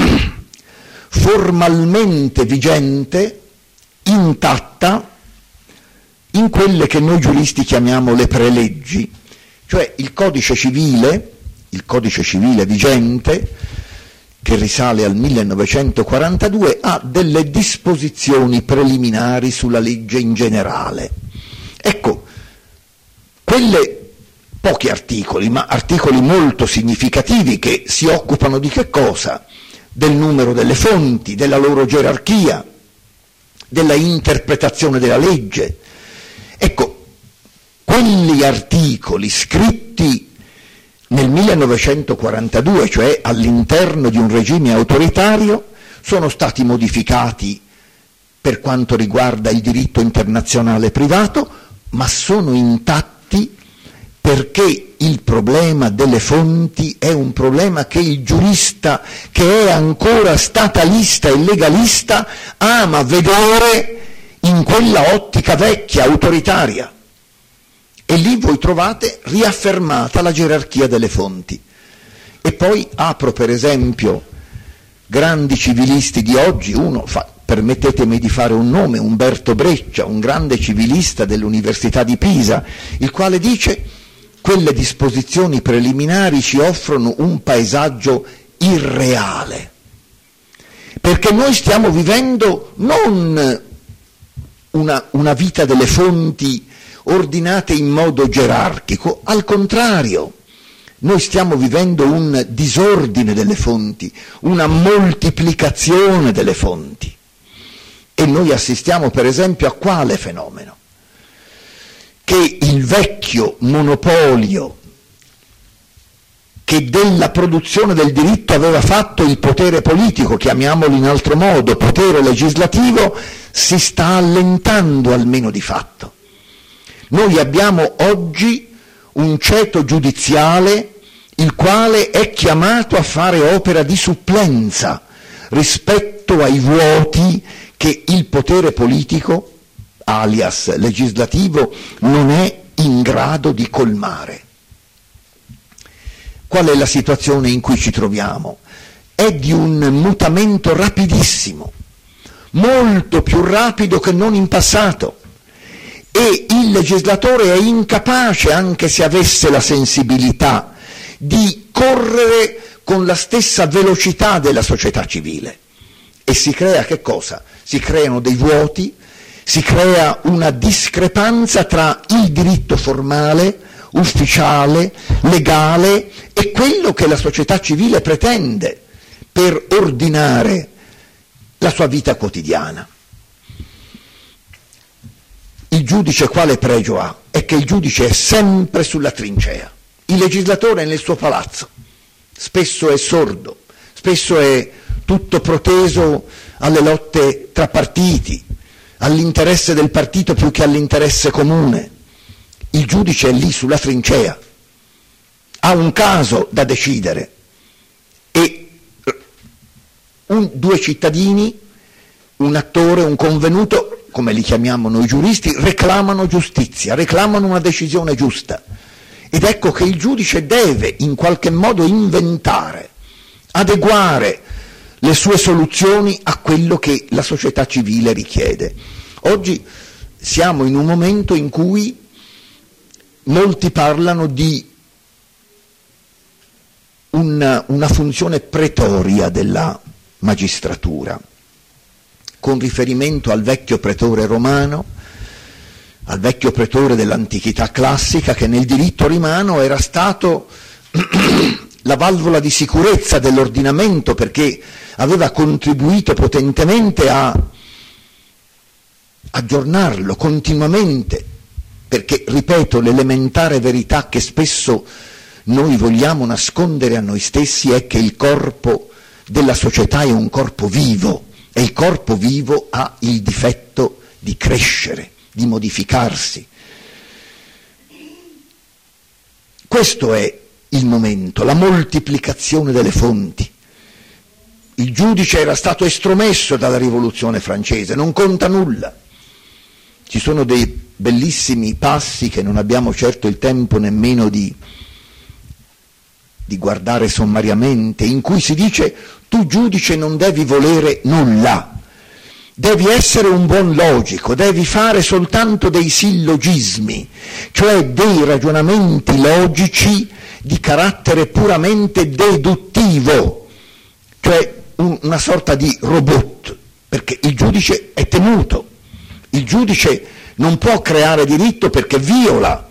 formalmente vigente, intatta, in quelle che noi giuristi chiamiamo le preleggi, cioè il codice civile, il codice civile vigente, che risale al millenovecentoquarantadue, ha delle disposizioni preliminari sulla legge in generale. Ecco, quelle pochi articoli, ma articoli molto significativi che si occupano di che cosa? Del numero delle fonti, della loro gerarchia, della interpretazione della legge. Ecco, quegli articoli scritti nel millenovecentoquarantadue, cioè all'interno di un regime autoritario, sono stati modificati per quanto riguarda il diritto internazionale privato, ma sono intatti perché il problema delle fonti è un problema che il giurista, che è ancora statalista e legalista, ama vedere in quella ottica vecchia, autoritaria. E lì voi trovate riaffermata la gerarchia delle fonti. E poi apro per esempio grandi civilisti di oggi, uno, fa, permettetemi di fare un nome, Umberto Breccia, un grande civilista dell'Università di Pisa, il quale dice: quelle disposizioni preliminari ci offrono un paesaggio irreale, perché noi stiamo vivendo non una, una vita delle fonti ordinate in modo gerarchico, al contrario, noi stiamo vivendo un disordine delle fonti, una moltiplicazione delle fonti. E noi assistiamo per esempio a quale fenomeno? Che il vecchio monopolio che della produzione del diritto aveva fatto il potere politico, chiamiamolo in altro modo, potere legislativo, si sta allentando almeno di fatto. Noi abbiamo oggi un ceto giudiziale il quale è chiamato a fare opera di supplenza rispetto ai vuoti che il potere politico, alias legislativo, non è in grado di colmare. Qual è la situazione in cui ci troviamo? è di un mutamento rapidissimo, molto più rapido che non in passato, e il legislatore è incapace, anche se avesse la sensibilità, di correre con la stessa velocità della società civile. E si crea che cosa? Si creano dei vuoti, si crea una discrepanza tra il diritto formale, ufficiale, legale e quello che la società civile pretende per ordinare la sua vita quotidiana. Il giudice quale pregio ha? È che il giudice è sempre sulla trincea, il legislatore è nel suo palazzo, spesso è sordo, spesso è tutto proteso alle lotte tra partiti, all'interesse del partito più che all'interesse comune. Il giudice è lì sulla trincea, ha un caso da decidere e un, due cittadini, un attore, un convenuto, come li chiamiamo noi giuristi, reclamano giustizia, reclamano una decisione giusta. Ed ecco che il giudice deve in qualche modo inventare, adeguare le sue soluzioni a quello che la società civile richiede. Oggi siamo in un momento in cui molti parlano di una, una funzione pretoria della magistratura, con riferimento al vecchio pretore romano, al vecchio pretore dell'antichità classica, che nel diritto romano era stato la valvola di sicurezza dell'ordinamento, perché aveva contribuito potentemente a aggiornarlo continuamente, perché, ripeto, l'elementare verità che spesso noi vogliamo nascondere a noi stessi è che il corpo della società è un corpo vivo, e il corpo vivo ha il difetto di crescere, di modificarsi. Questo è il momento, la moltiplicazione delle fonti. Il giudice era stato estromesso dalla rivoluzione francese, non conta nulla. Ci sono dei bellissimi passi che non abbiamo certo il tempo nemmeno di, di guardare sommariamente, in cui si dice: tu giudice non devi volere nulla, devi essere un buon logico, devi fare soltanto dei sillogismi, cioè dei ragionamenti logici di carattere puramente deduttivo, cioè un, una sorta di robot, perché il giudice è temuto, il giudice non può creare diritto perché viola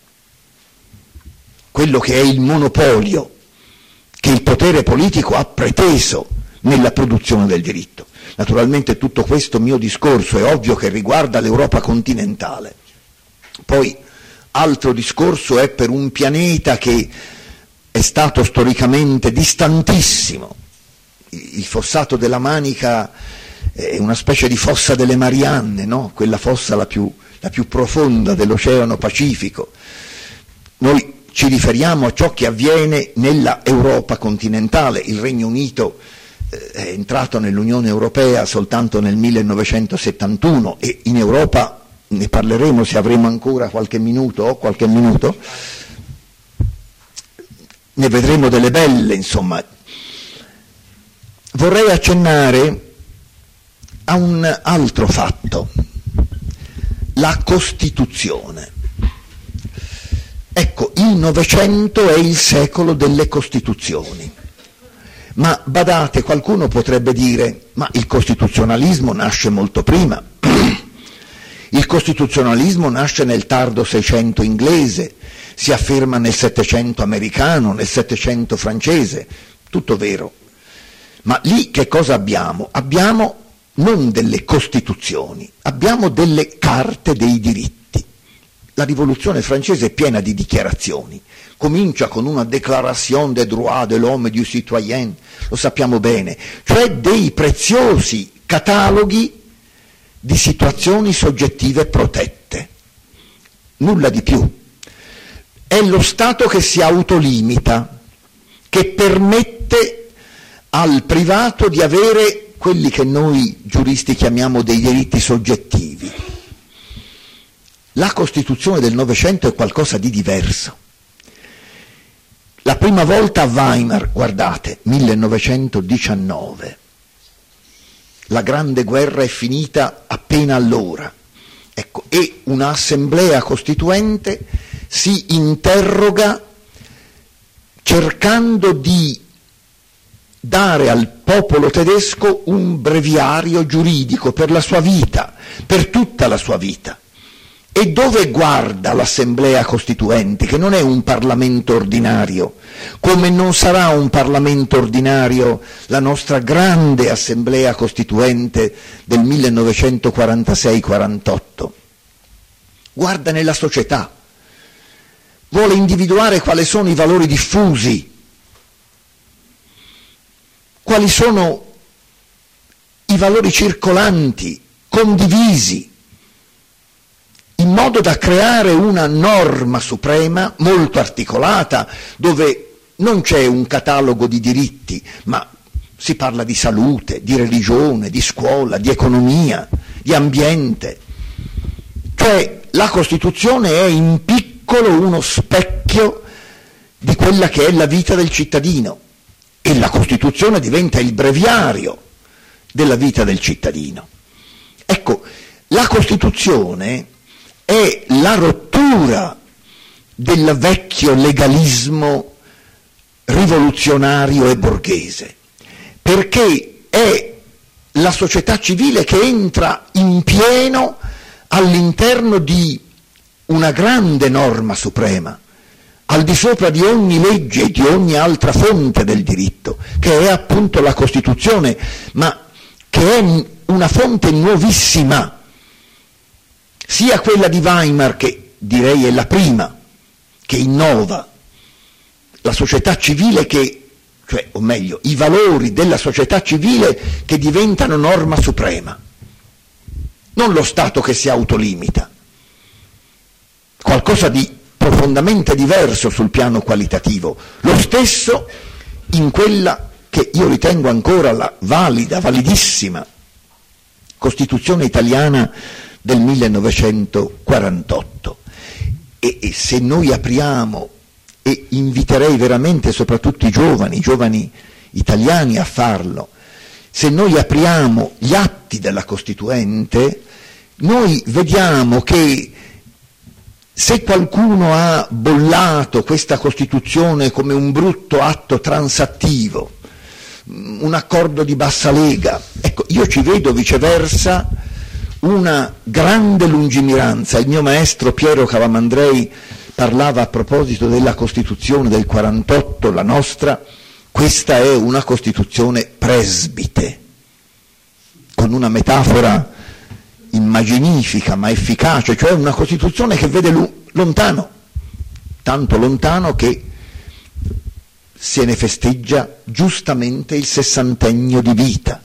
quello che è il monopolio che il potere politico ha preteso nella produzione del diritto. Naturalmente tutto questo mio discorso è ovvio che riguarda l'Europa continentale. Poi altro discorso è per un pianeta che è stato storicamente distantissimo. Il fossato della Manica è una specie di fossa delle Marianne, no? Quella fossa la più, la più profonda dell'Oceano Pacifico. Noi ci riferiamo a ciò che avviene nella Europa continentale. Il Regno Unito eh, è entrato nell'Unione Europea soltanto nel millenovecentosettantuno e in Europa, ne parleremo se avremo ancora qualche minuto o qualche minuto, ne vedremo delle belle, insomma. Vorrei accennare a un altro fatto, la Costituzione. Ecco, il Novecento è il secolo delle Costituzioni, ma badate, qualcuno potrebbe dire: ma il costituzionalismo nasce molto prima, il costituzionalismo nasce nel tardo Seicento inglese, si afferma nel Settecento americano, nel Settecento francese, tutto vero, ma lì che cosa abbiamo? Abbiamo non delle costituzioni, abbiamo delle carte dei diritti. La rivoluzione francese è piena di dichiarazioni, comincia con una déclaration des droits de l'homme et du citoyen, lo sappiamo bene, cioè dei preziosi cataloghi di situazioni soggettive protette, nulla di più. È lo Stato che si autolimita, che permette al privato di avere quelli che noi giuristi chiamiamo dei diritti soggettivi. La Costituzione del Novecento è qualcosa di diverso. La prima volta a Weimar, guardate, millenovecentodiciannove, la grande guerra è finita appena allora, ecco, e un'assemblea costituente si interroga cercando di dare al popolo tedesco un breviario giuridico per la sua vita, per tutta la sua vita. E dove guarda l'Assemblea Costituente, che non è un Parlamento ordinario, come non sarà un Parlamento ordinario la nostra grande Assemblea Costituente del millenovecentoquarantasei quarantotto? Guarda nella società, vuole individuare quali sono i valori diffusi, quali sono i valori circolanti, condivisi, in modo da creare una norma suprema molto articolata, dove non c'è un catalogo di diritti, ma si parla di salute, di religione, di scuola, di economia, di ambiente. Cioè la Costituzione è in piccolo uno specchio di quella che è la vita del cittadino, e la Costituzione diventa il breviario della vita del cittadino. Ecco, la Costituzione è la rottura del vecchio legalismo rivoluzionario e borghese, perché è la società civile che entra in pieno all'interno di una grande norma suprema, al di sopra di ogni legge e di ogni altra fonte del diritto, che è appunto la Costituzione, ma che è una fonte nuovissima, sia quella di Weimar, che direi è la prima, che innova la società civile, che, cioè, o meglio, i valori della società civile che diventano norma suprema, non lo Stato che si autolimita, qualcosa di profondamente diverso sul piano qualitativo, lo stesso in quella che io ritengo ancora la valida, validissima Costituzione italiana del millenovecentoquarantotto. E, e se noi apriamo, e inviterei veramente soprattutto i giovani, i giovani italiani a farlo, se noi apriamo gli atti della Costituente, noi vediamo che se qualcuno ha bollato questa Costituzione come un brutto atto transattivo, un accordo di bassa lega, ecco, io ci vedo viceversa una grande lungimiranza. Il mio maestro Piero Cavamandrei parlava a proposito della Costituzione del quarantotto, la nostra, questa è una Costituzione presbite, con una metafora immaginifica ma efficace, cioè una Costituzione che vede lontano, tanto lontano che se ne festeggia giustamente il sessantennio di vita.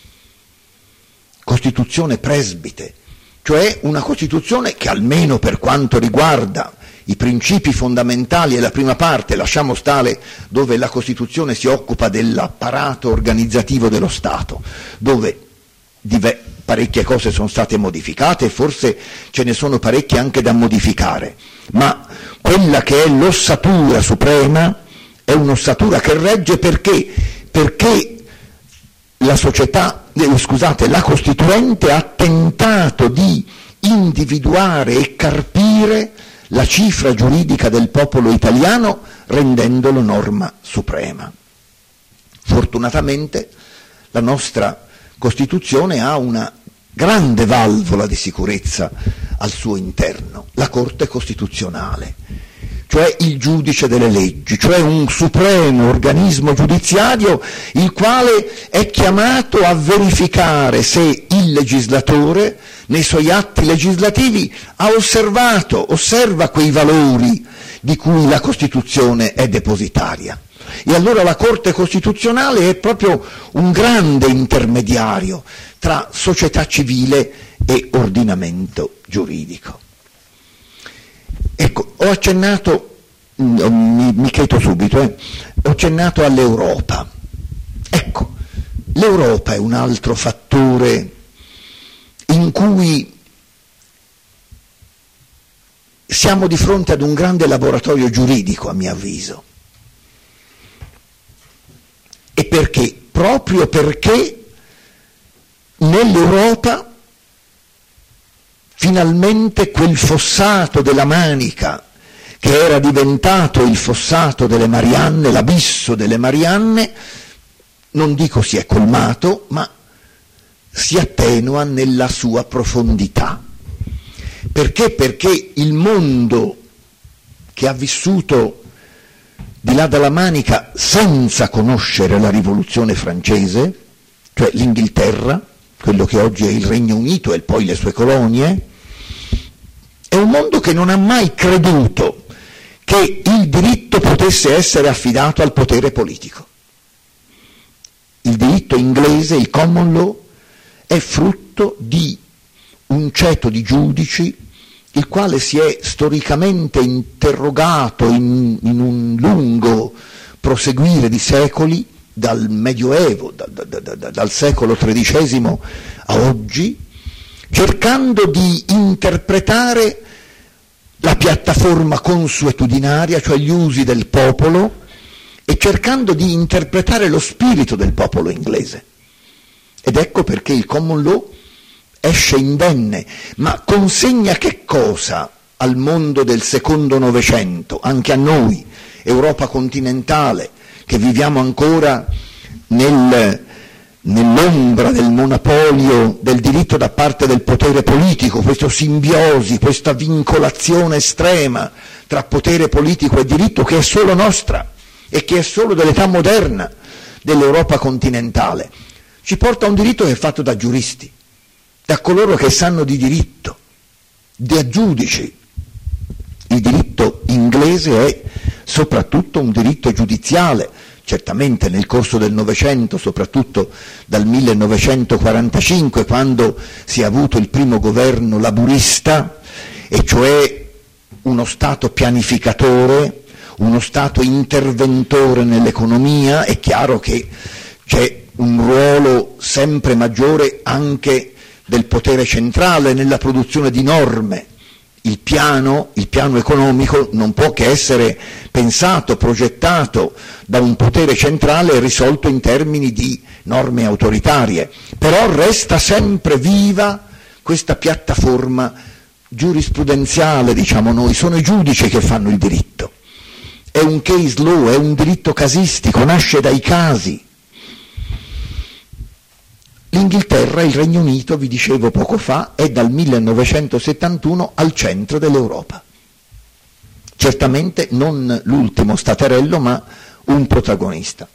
Costituzione presbite, cioè una Costituzione che almeno per quanto riguarda i principi fondamentali e la prima parte, lasciamo stare dove la Costituzione si occupa dell'apparato organizzativo dello Stato, dove dive- parecchie cose sono state modificate e forse ce ne sono parecchie anche da modificare, ma quella che è l'ossatura suprema è un'ossatura che regge perché? Perché la società, eh, scusate, la Costituente ha tentato di individuare e carpire la cifra giuridica del popolo italiano rendendolo norma suprema. Fortunatamente la nostra Costituzione ha una grande valvola di sicurezza al suo interno, la Corte Costituzionale, cioè il giudice delle leggi, cioè un supremo organismo giudiziario il quale è chiamato a verificare se il legislatore nei suoi atti legislativi ha osservato, osserva quei valori di cui la Costituzione è depositaria. E allora la Corte Costituzionale è proprio un grande intermediario tra società civile e ordinamento giuridico. Ecco, ho accennato, mi, mi cheto subito, eh, ho accennato all'Europa. Ecco, l'Europa è un altro fattore in cui siamo di fronte ad un grande laboratorio giuridico, a mio avviso. E perché? Proprio perché nell'Europa finalmente quel fossato della Manica, che era diventato il fossato delle Marianne, l'abisso delle Marianne, non dico si è colmato, ma si attenua nella sua profondità. Perché? Perché il mondo che ha vissuto di là dalla Manica senza conoscere la rivoluzione francese, cioè l'Inghilterra, quello che oggi è il Regno Unito e poi le sue colonie, è un mondo che non ha mai creduto che il diritto potesse essere affidato al potere politico. Il diritto inglese, il common law, è frutto di un ceto di giudici il quale si è storicamente interrogato in, in un lungo proseguire di secoli, dal Medioevo, da, da, da, dal secolo tredicesimo a oggi, cercando di interpretare la piattaforma consuetudinaria, cioè gli usi del popolo, e cercando di interpretare lo spirito del popolo inglese. Ed ecco perché il common law esce indenne, ma consegna che cosa al mondo del secondo Novecento, anche a noi, Europa continentale, che viviamo ancora nel, nell'ombra del monopolio del diritto da parte del potere politico, questa simbiosi, questa vincolazione estrema tra potere politico e diritto che è solo nostra e che è solo dell'età moderna dell'Europa continentale, ci porta a un diritto che è fatto da giuristi, da coloro che sanno di diritto, da giudici. Il diritto inglese è soprattutto un diritto giudiziale, certamente nel corso del Novecento, soprattutto dal millenovecentoquarantacinque, quando si è avuto il primo governo laburista, e cioè uno Stato pianificatore, uno Stato interventore nell'economia. È chiaro che c'è un ruolo sempre maggiore anche del potere centrale nella produzione di norme. Il piano, il piano economico non può che essere pensato, progettato da un potere centrale e risolto in termini di norme autoritarie, però resta sempre viva questa piattaforma giurisprudenziale, diciamo noi, sono i giudici che fanno il diritto, è un case law, è un diritto casistico, nasce dai casi. L'Inghilterra, il Regno Unito, vi dicevo poco fa, è dal millenovecentosettantuno al centro dell'Europa. Certamente non l'ultimo staterello, ma un protagonista.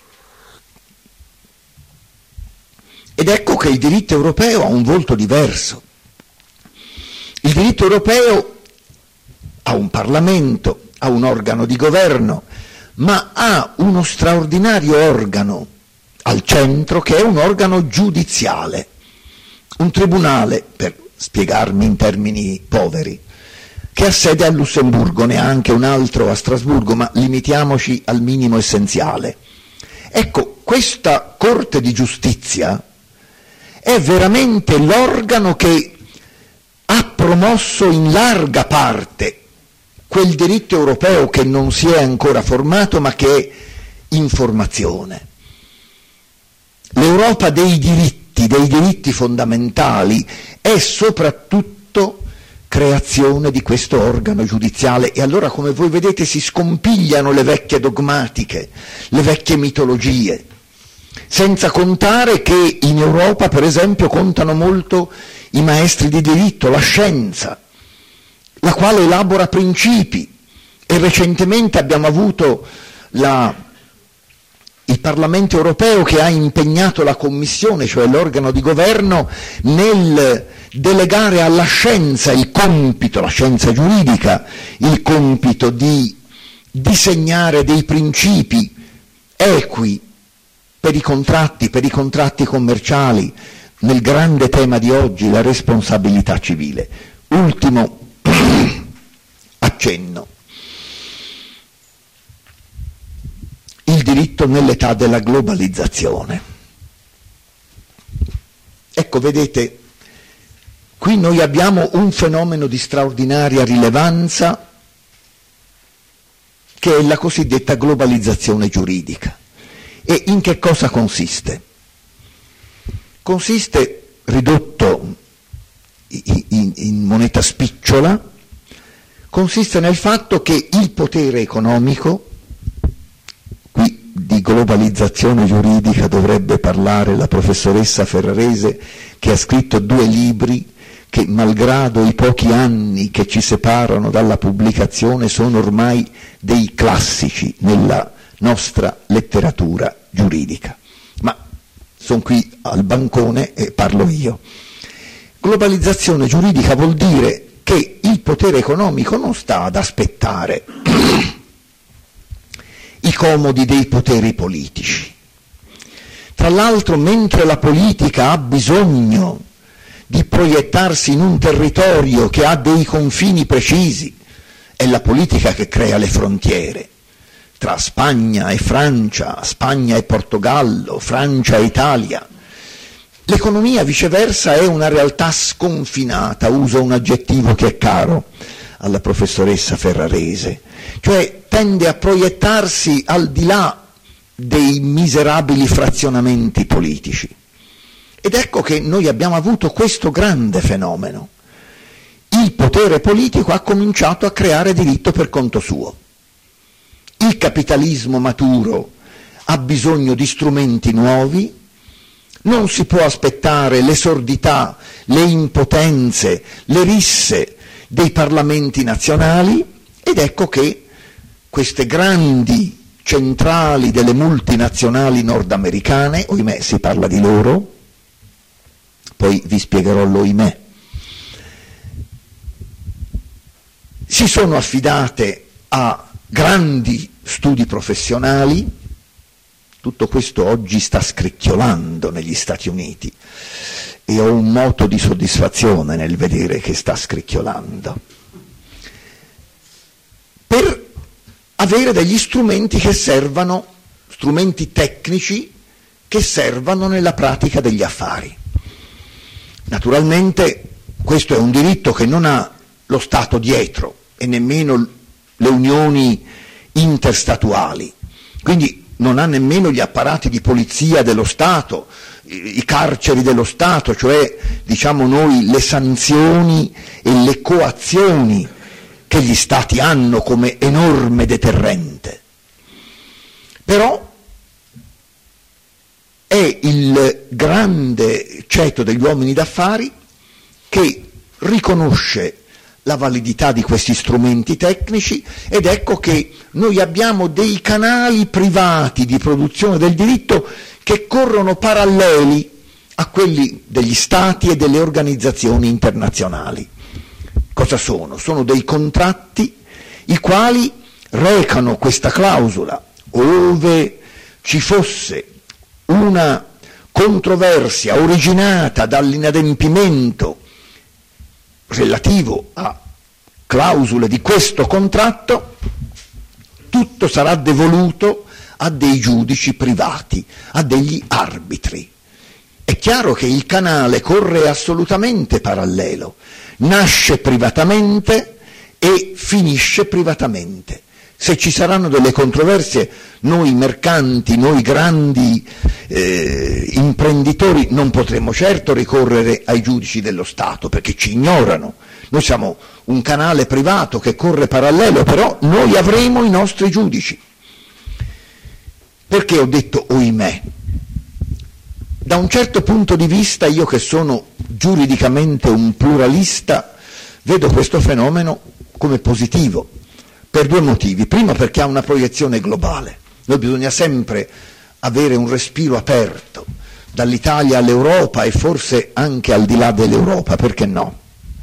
Ed ecco che il diritto europeo ha un volto diverso. Il diritto europeo ha un Parlamento, ha un organo di governo, ma ha uno straordinario organo al centro, che è un organo giudiziale, un tribunale, per spiegarmi in termini poveri, che ha sede a Lussemburgo, neanche un altro a Strasburgo, ma limitiamoci al minimo essenziale. Ecco, questa Corte di Giustizia è veramente l'organo che ha promosso in larga parte quel diritto europeo che non si è ancora formato, ma che è in formazione. L'Europa dei diritti, dei diritti fondamentali, è soprattutto creazione di questo organo giudiziale, e allora, come voi vedete, si scompigliano le vecchie dogmatiche, le vecchie mitologie, senza contare che in Europa, per esempio, contano molto i maestri di diritto, la scienza, la quale elabora principi, e recentemente abbiamo avuto la il Parlamento europeo che ha impegnato la Commissione, cioè l'organo di governo, nel delegare alla scienza il compito, la scienza giuridica, il compito di disegnare dei principi equi per i contratti, per i contratti commerciali, nel grande tema di oggi, la responsabilità civile. Ultimo accenno. Il diritto nell'età della globalizzazione. Ecco, vedete, qui noi abbiamo un fenomeno di straordinaria rilevanza che è la cosiddetta globalizzazione giuridica. E in che cosa consiste? Consiste, ridotto in, in, in moneta spicciola, consiste nel fatto che il potere economico, qui di globalizzazione giuridica dovrebbe parlare la professoressa Ferrarese, che ha scritto due libri che, malgrado i pochi anni che ci separano dalla pubblicazione, sono ormai dei classici nella nostra letteratura giuridica. Ma sono qui al bancone e parlo io. Globalizzazione giuridica vuol dire che il potere economico non sta ad aspettare i comodi dei poteri politici. Tra l'altro, mentre la politica ha bisogno di proiettarsi in un territorio che ha dei confini precisi, è la politica che crea le frontiere tra Spagna e Francia, Spagna e Portogallo, Francia e Italia. L'economia, viceversa, è una realtà sconfinata, uso un aggettivo che è caro alla professoressa Ferrarese, cioè tende a proiettarsi al di là dei miserabili frazionamenti politici. Ed ecco che noi abbiamo avuto questo grande fenomeno. Il potere politico ha cominciato a creare diritto per conto suo. Il capitalismo maturo ha bisogno di strumenti nuovi. Non si può aspettare le sordità, le impotenze, le risse dei parlamenti nazionali, ed ecco che queste grandi centrali delle multinazionali nordamericane, ohimè si parla di loro, poi vi spiegherò l'oimè, si sono affidate a grandi studi professionali. Tutto questo oggi sta scricchiolando negli Stati Uniti e ho un moto di soddisfazione nel vedere che sta scricchiolando, per avere degli strumenti che servano, strumenti tecnici che servano nella pratica degli affari. Naturalmente questo è un diritto che non ha lo Stato dietro e nemmeno le unioni interstatuali, quindi non ha nemmeno gli apparati di polizia dello Stato, i carceri dello Stato, cioè diciamo noi le sanzioni e le coazioni che gli Stati hanno come enorme deterrente. Però è il grande ceto degli uomini d'affari che riconosce la validità di questi strumenti tecnici, ed ecco che noi abbiamo dei canali privati di produzione del diritto che corrono paralleli a quelli degli Stati e delle organizzazioni internazionali. Cosa sono? Sono dei contratti i quali recano questa clausola: ove ci fosse una controversia originata dall'inadempimento relativo a clausole di questo contratto, tutto sarà devoluto a dei giudici privati, a degli arbitri. È chiaro che il canale corre assolutamente parallelo, nasce privatamente e finisce privatamente. Se ci saranno delle controversie, noi mercanti, noi grandi eh, imprenditori non potremo certo ricorrere ai giudici dello Stato, perché ci ignorano. Noi siamo un canale privato che corre parallelo, però noi avremo i nostri giudici. Perché ho detto ohimè? Da un certo punto di vista, io che sono giuridicamente un pluralista, vedo questo fenomeno come positivo, per due motivi. Primo, perché ha una proiezione globale. Noi bisogna sempre avere un respiro aperto, dall'Italia all'Europa e forse anche al di là dell'Europa, perché no?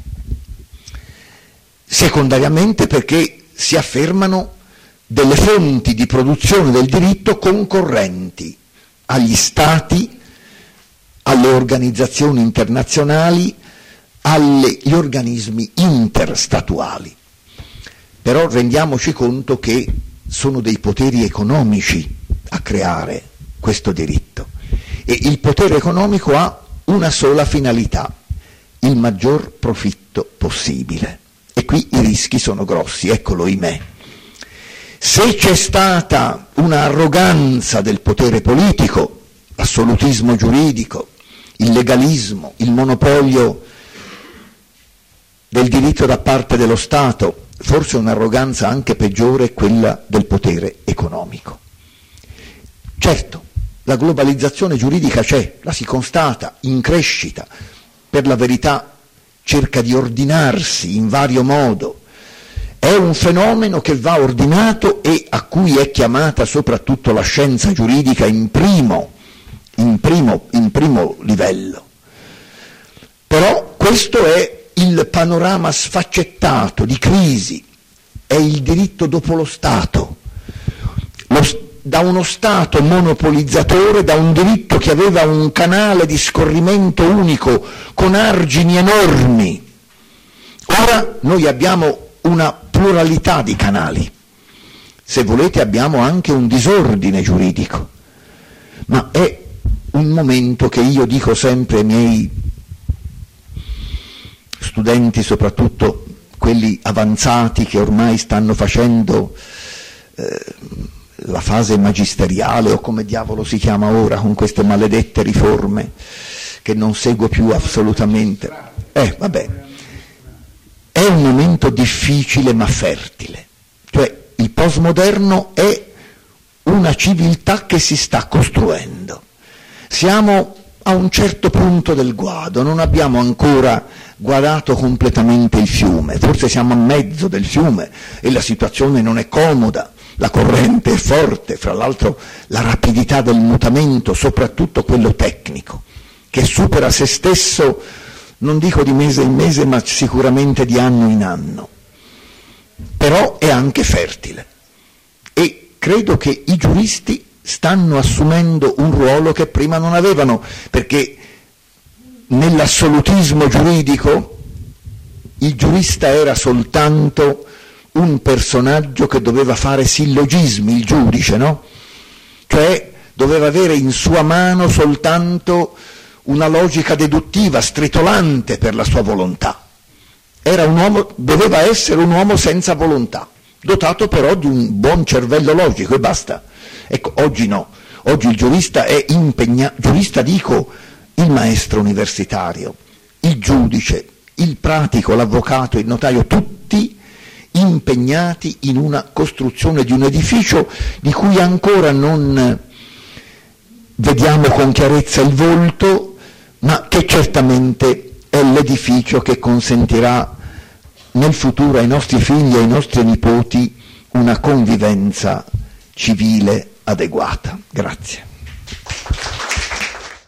Secondariamente, perché si affermano delle fonti di produzione del diritto concorrenti agli Stati, alle organizzazioni internazionali, agli organismi interstatuali. Però rendiamoci conto che sono dei poteri economici a creare questo diritto, e il potere economico ha una sola finalità: il maggior profitto possibile. E qui i rischi sono grossi, eccolo, ahimè. Se c'è stata una arroganza del potere politico, l'assolutismo giuridico, il legalismo, il monopolio del diritto da parte dello Stato, forse un'arroganza anche peggiore è quella del potere economico. Certo, la globalizzazione giuridica c'è, la si constata, in crescita, per la verità cerca di ordinarsi in vario modo. È un fenomeno che va ordinato e a cui è chiamata soprattutto la scienza giuridica in primo, in primo, in primo livello. Però questo è il panorama sfaccettato di crisi, è il diritto dopo lo Stato, lo, da uno Stato monopolizzatore, da un diritto che aveva un canale di scorrimento unico con argini enormi. Ora noi abbiamo una pluralità di canali, se volete abbiamo anche un disordine giuridico, ma è un momento che io dico sempre ai miei studenti, soprattutto quelli avanzati che ormai stanno facendo eh, la fase magisteriale o come diavolo si chiama ora con queste maledette riforme che non seguo più assolutamente. Eh, vabbè. È un momento difficile ma fertile, cioè il postmoderno è una civiltà che si sta costruendo. Siamo a un certo punto del guado, non abbiamo ancora guadato completamente il fiume, forse siamo a mezzo del fiume e la situazione non è comoda, la corrente è forte, fra l'altro la rapidità del mutamento, soprattutto quello tecnico, che supera se stesso, non dico di mese in mese, ma sicuramente di anno in anno. Però è anche fertile e credo che i giuristi stanno assumendo un ruolo che prima non avevano, perché nell'assolutismo giuridico il giurista era soltanto un personaggio che doveva fare sillogismi, il giudice, no? Cioè doveva avere in sua mano soltanto una logica deduttiva, stritolante per la sua volontà. Era un uomo, doveva essere un uomo senza volontà, dotato però di un buon cervello logico e basta. Ecco, oggi no, oggi il giurista è impegnato, giurista dico il maestro universitario, il giudice, il pratico, l'avvocato, il notaio, tutti impegnati in una costruzione di un edificio di cui ancora non vediamo con chiarezza il volto, ma che certamente è l'edificio che consentirà nel futuro ai nostri figli e ai nostri nipoti una convivenza civile adeguata. Grazie.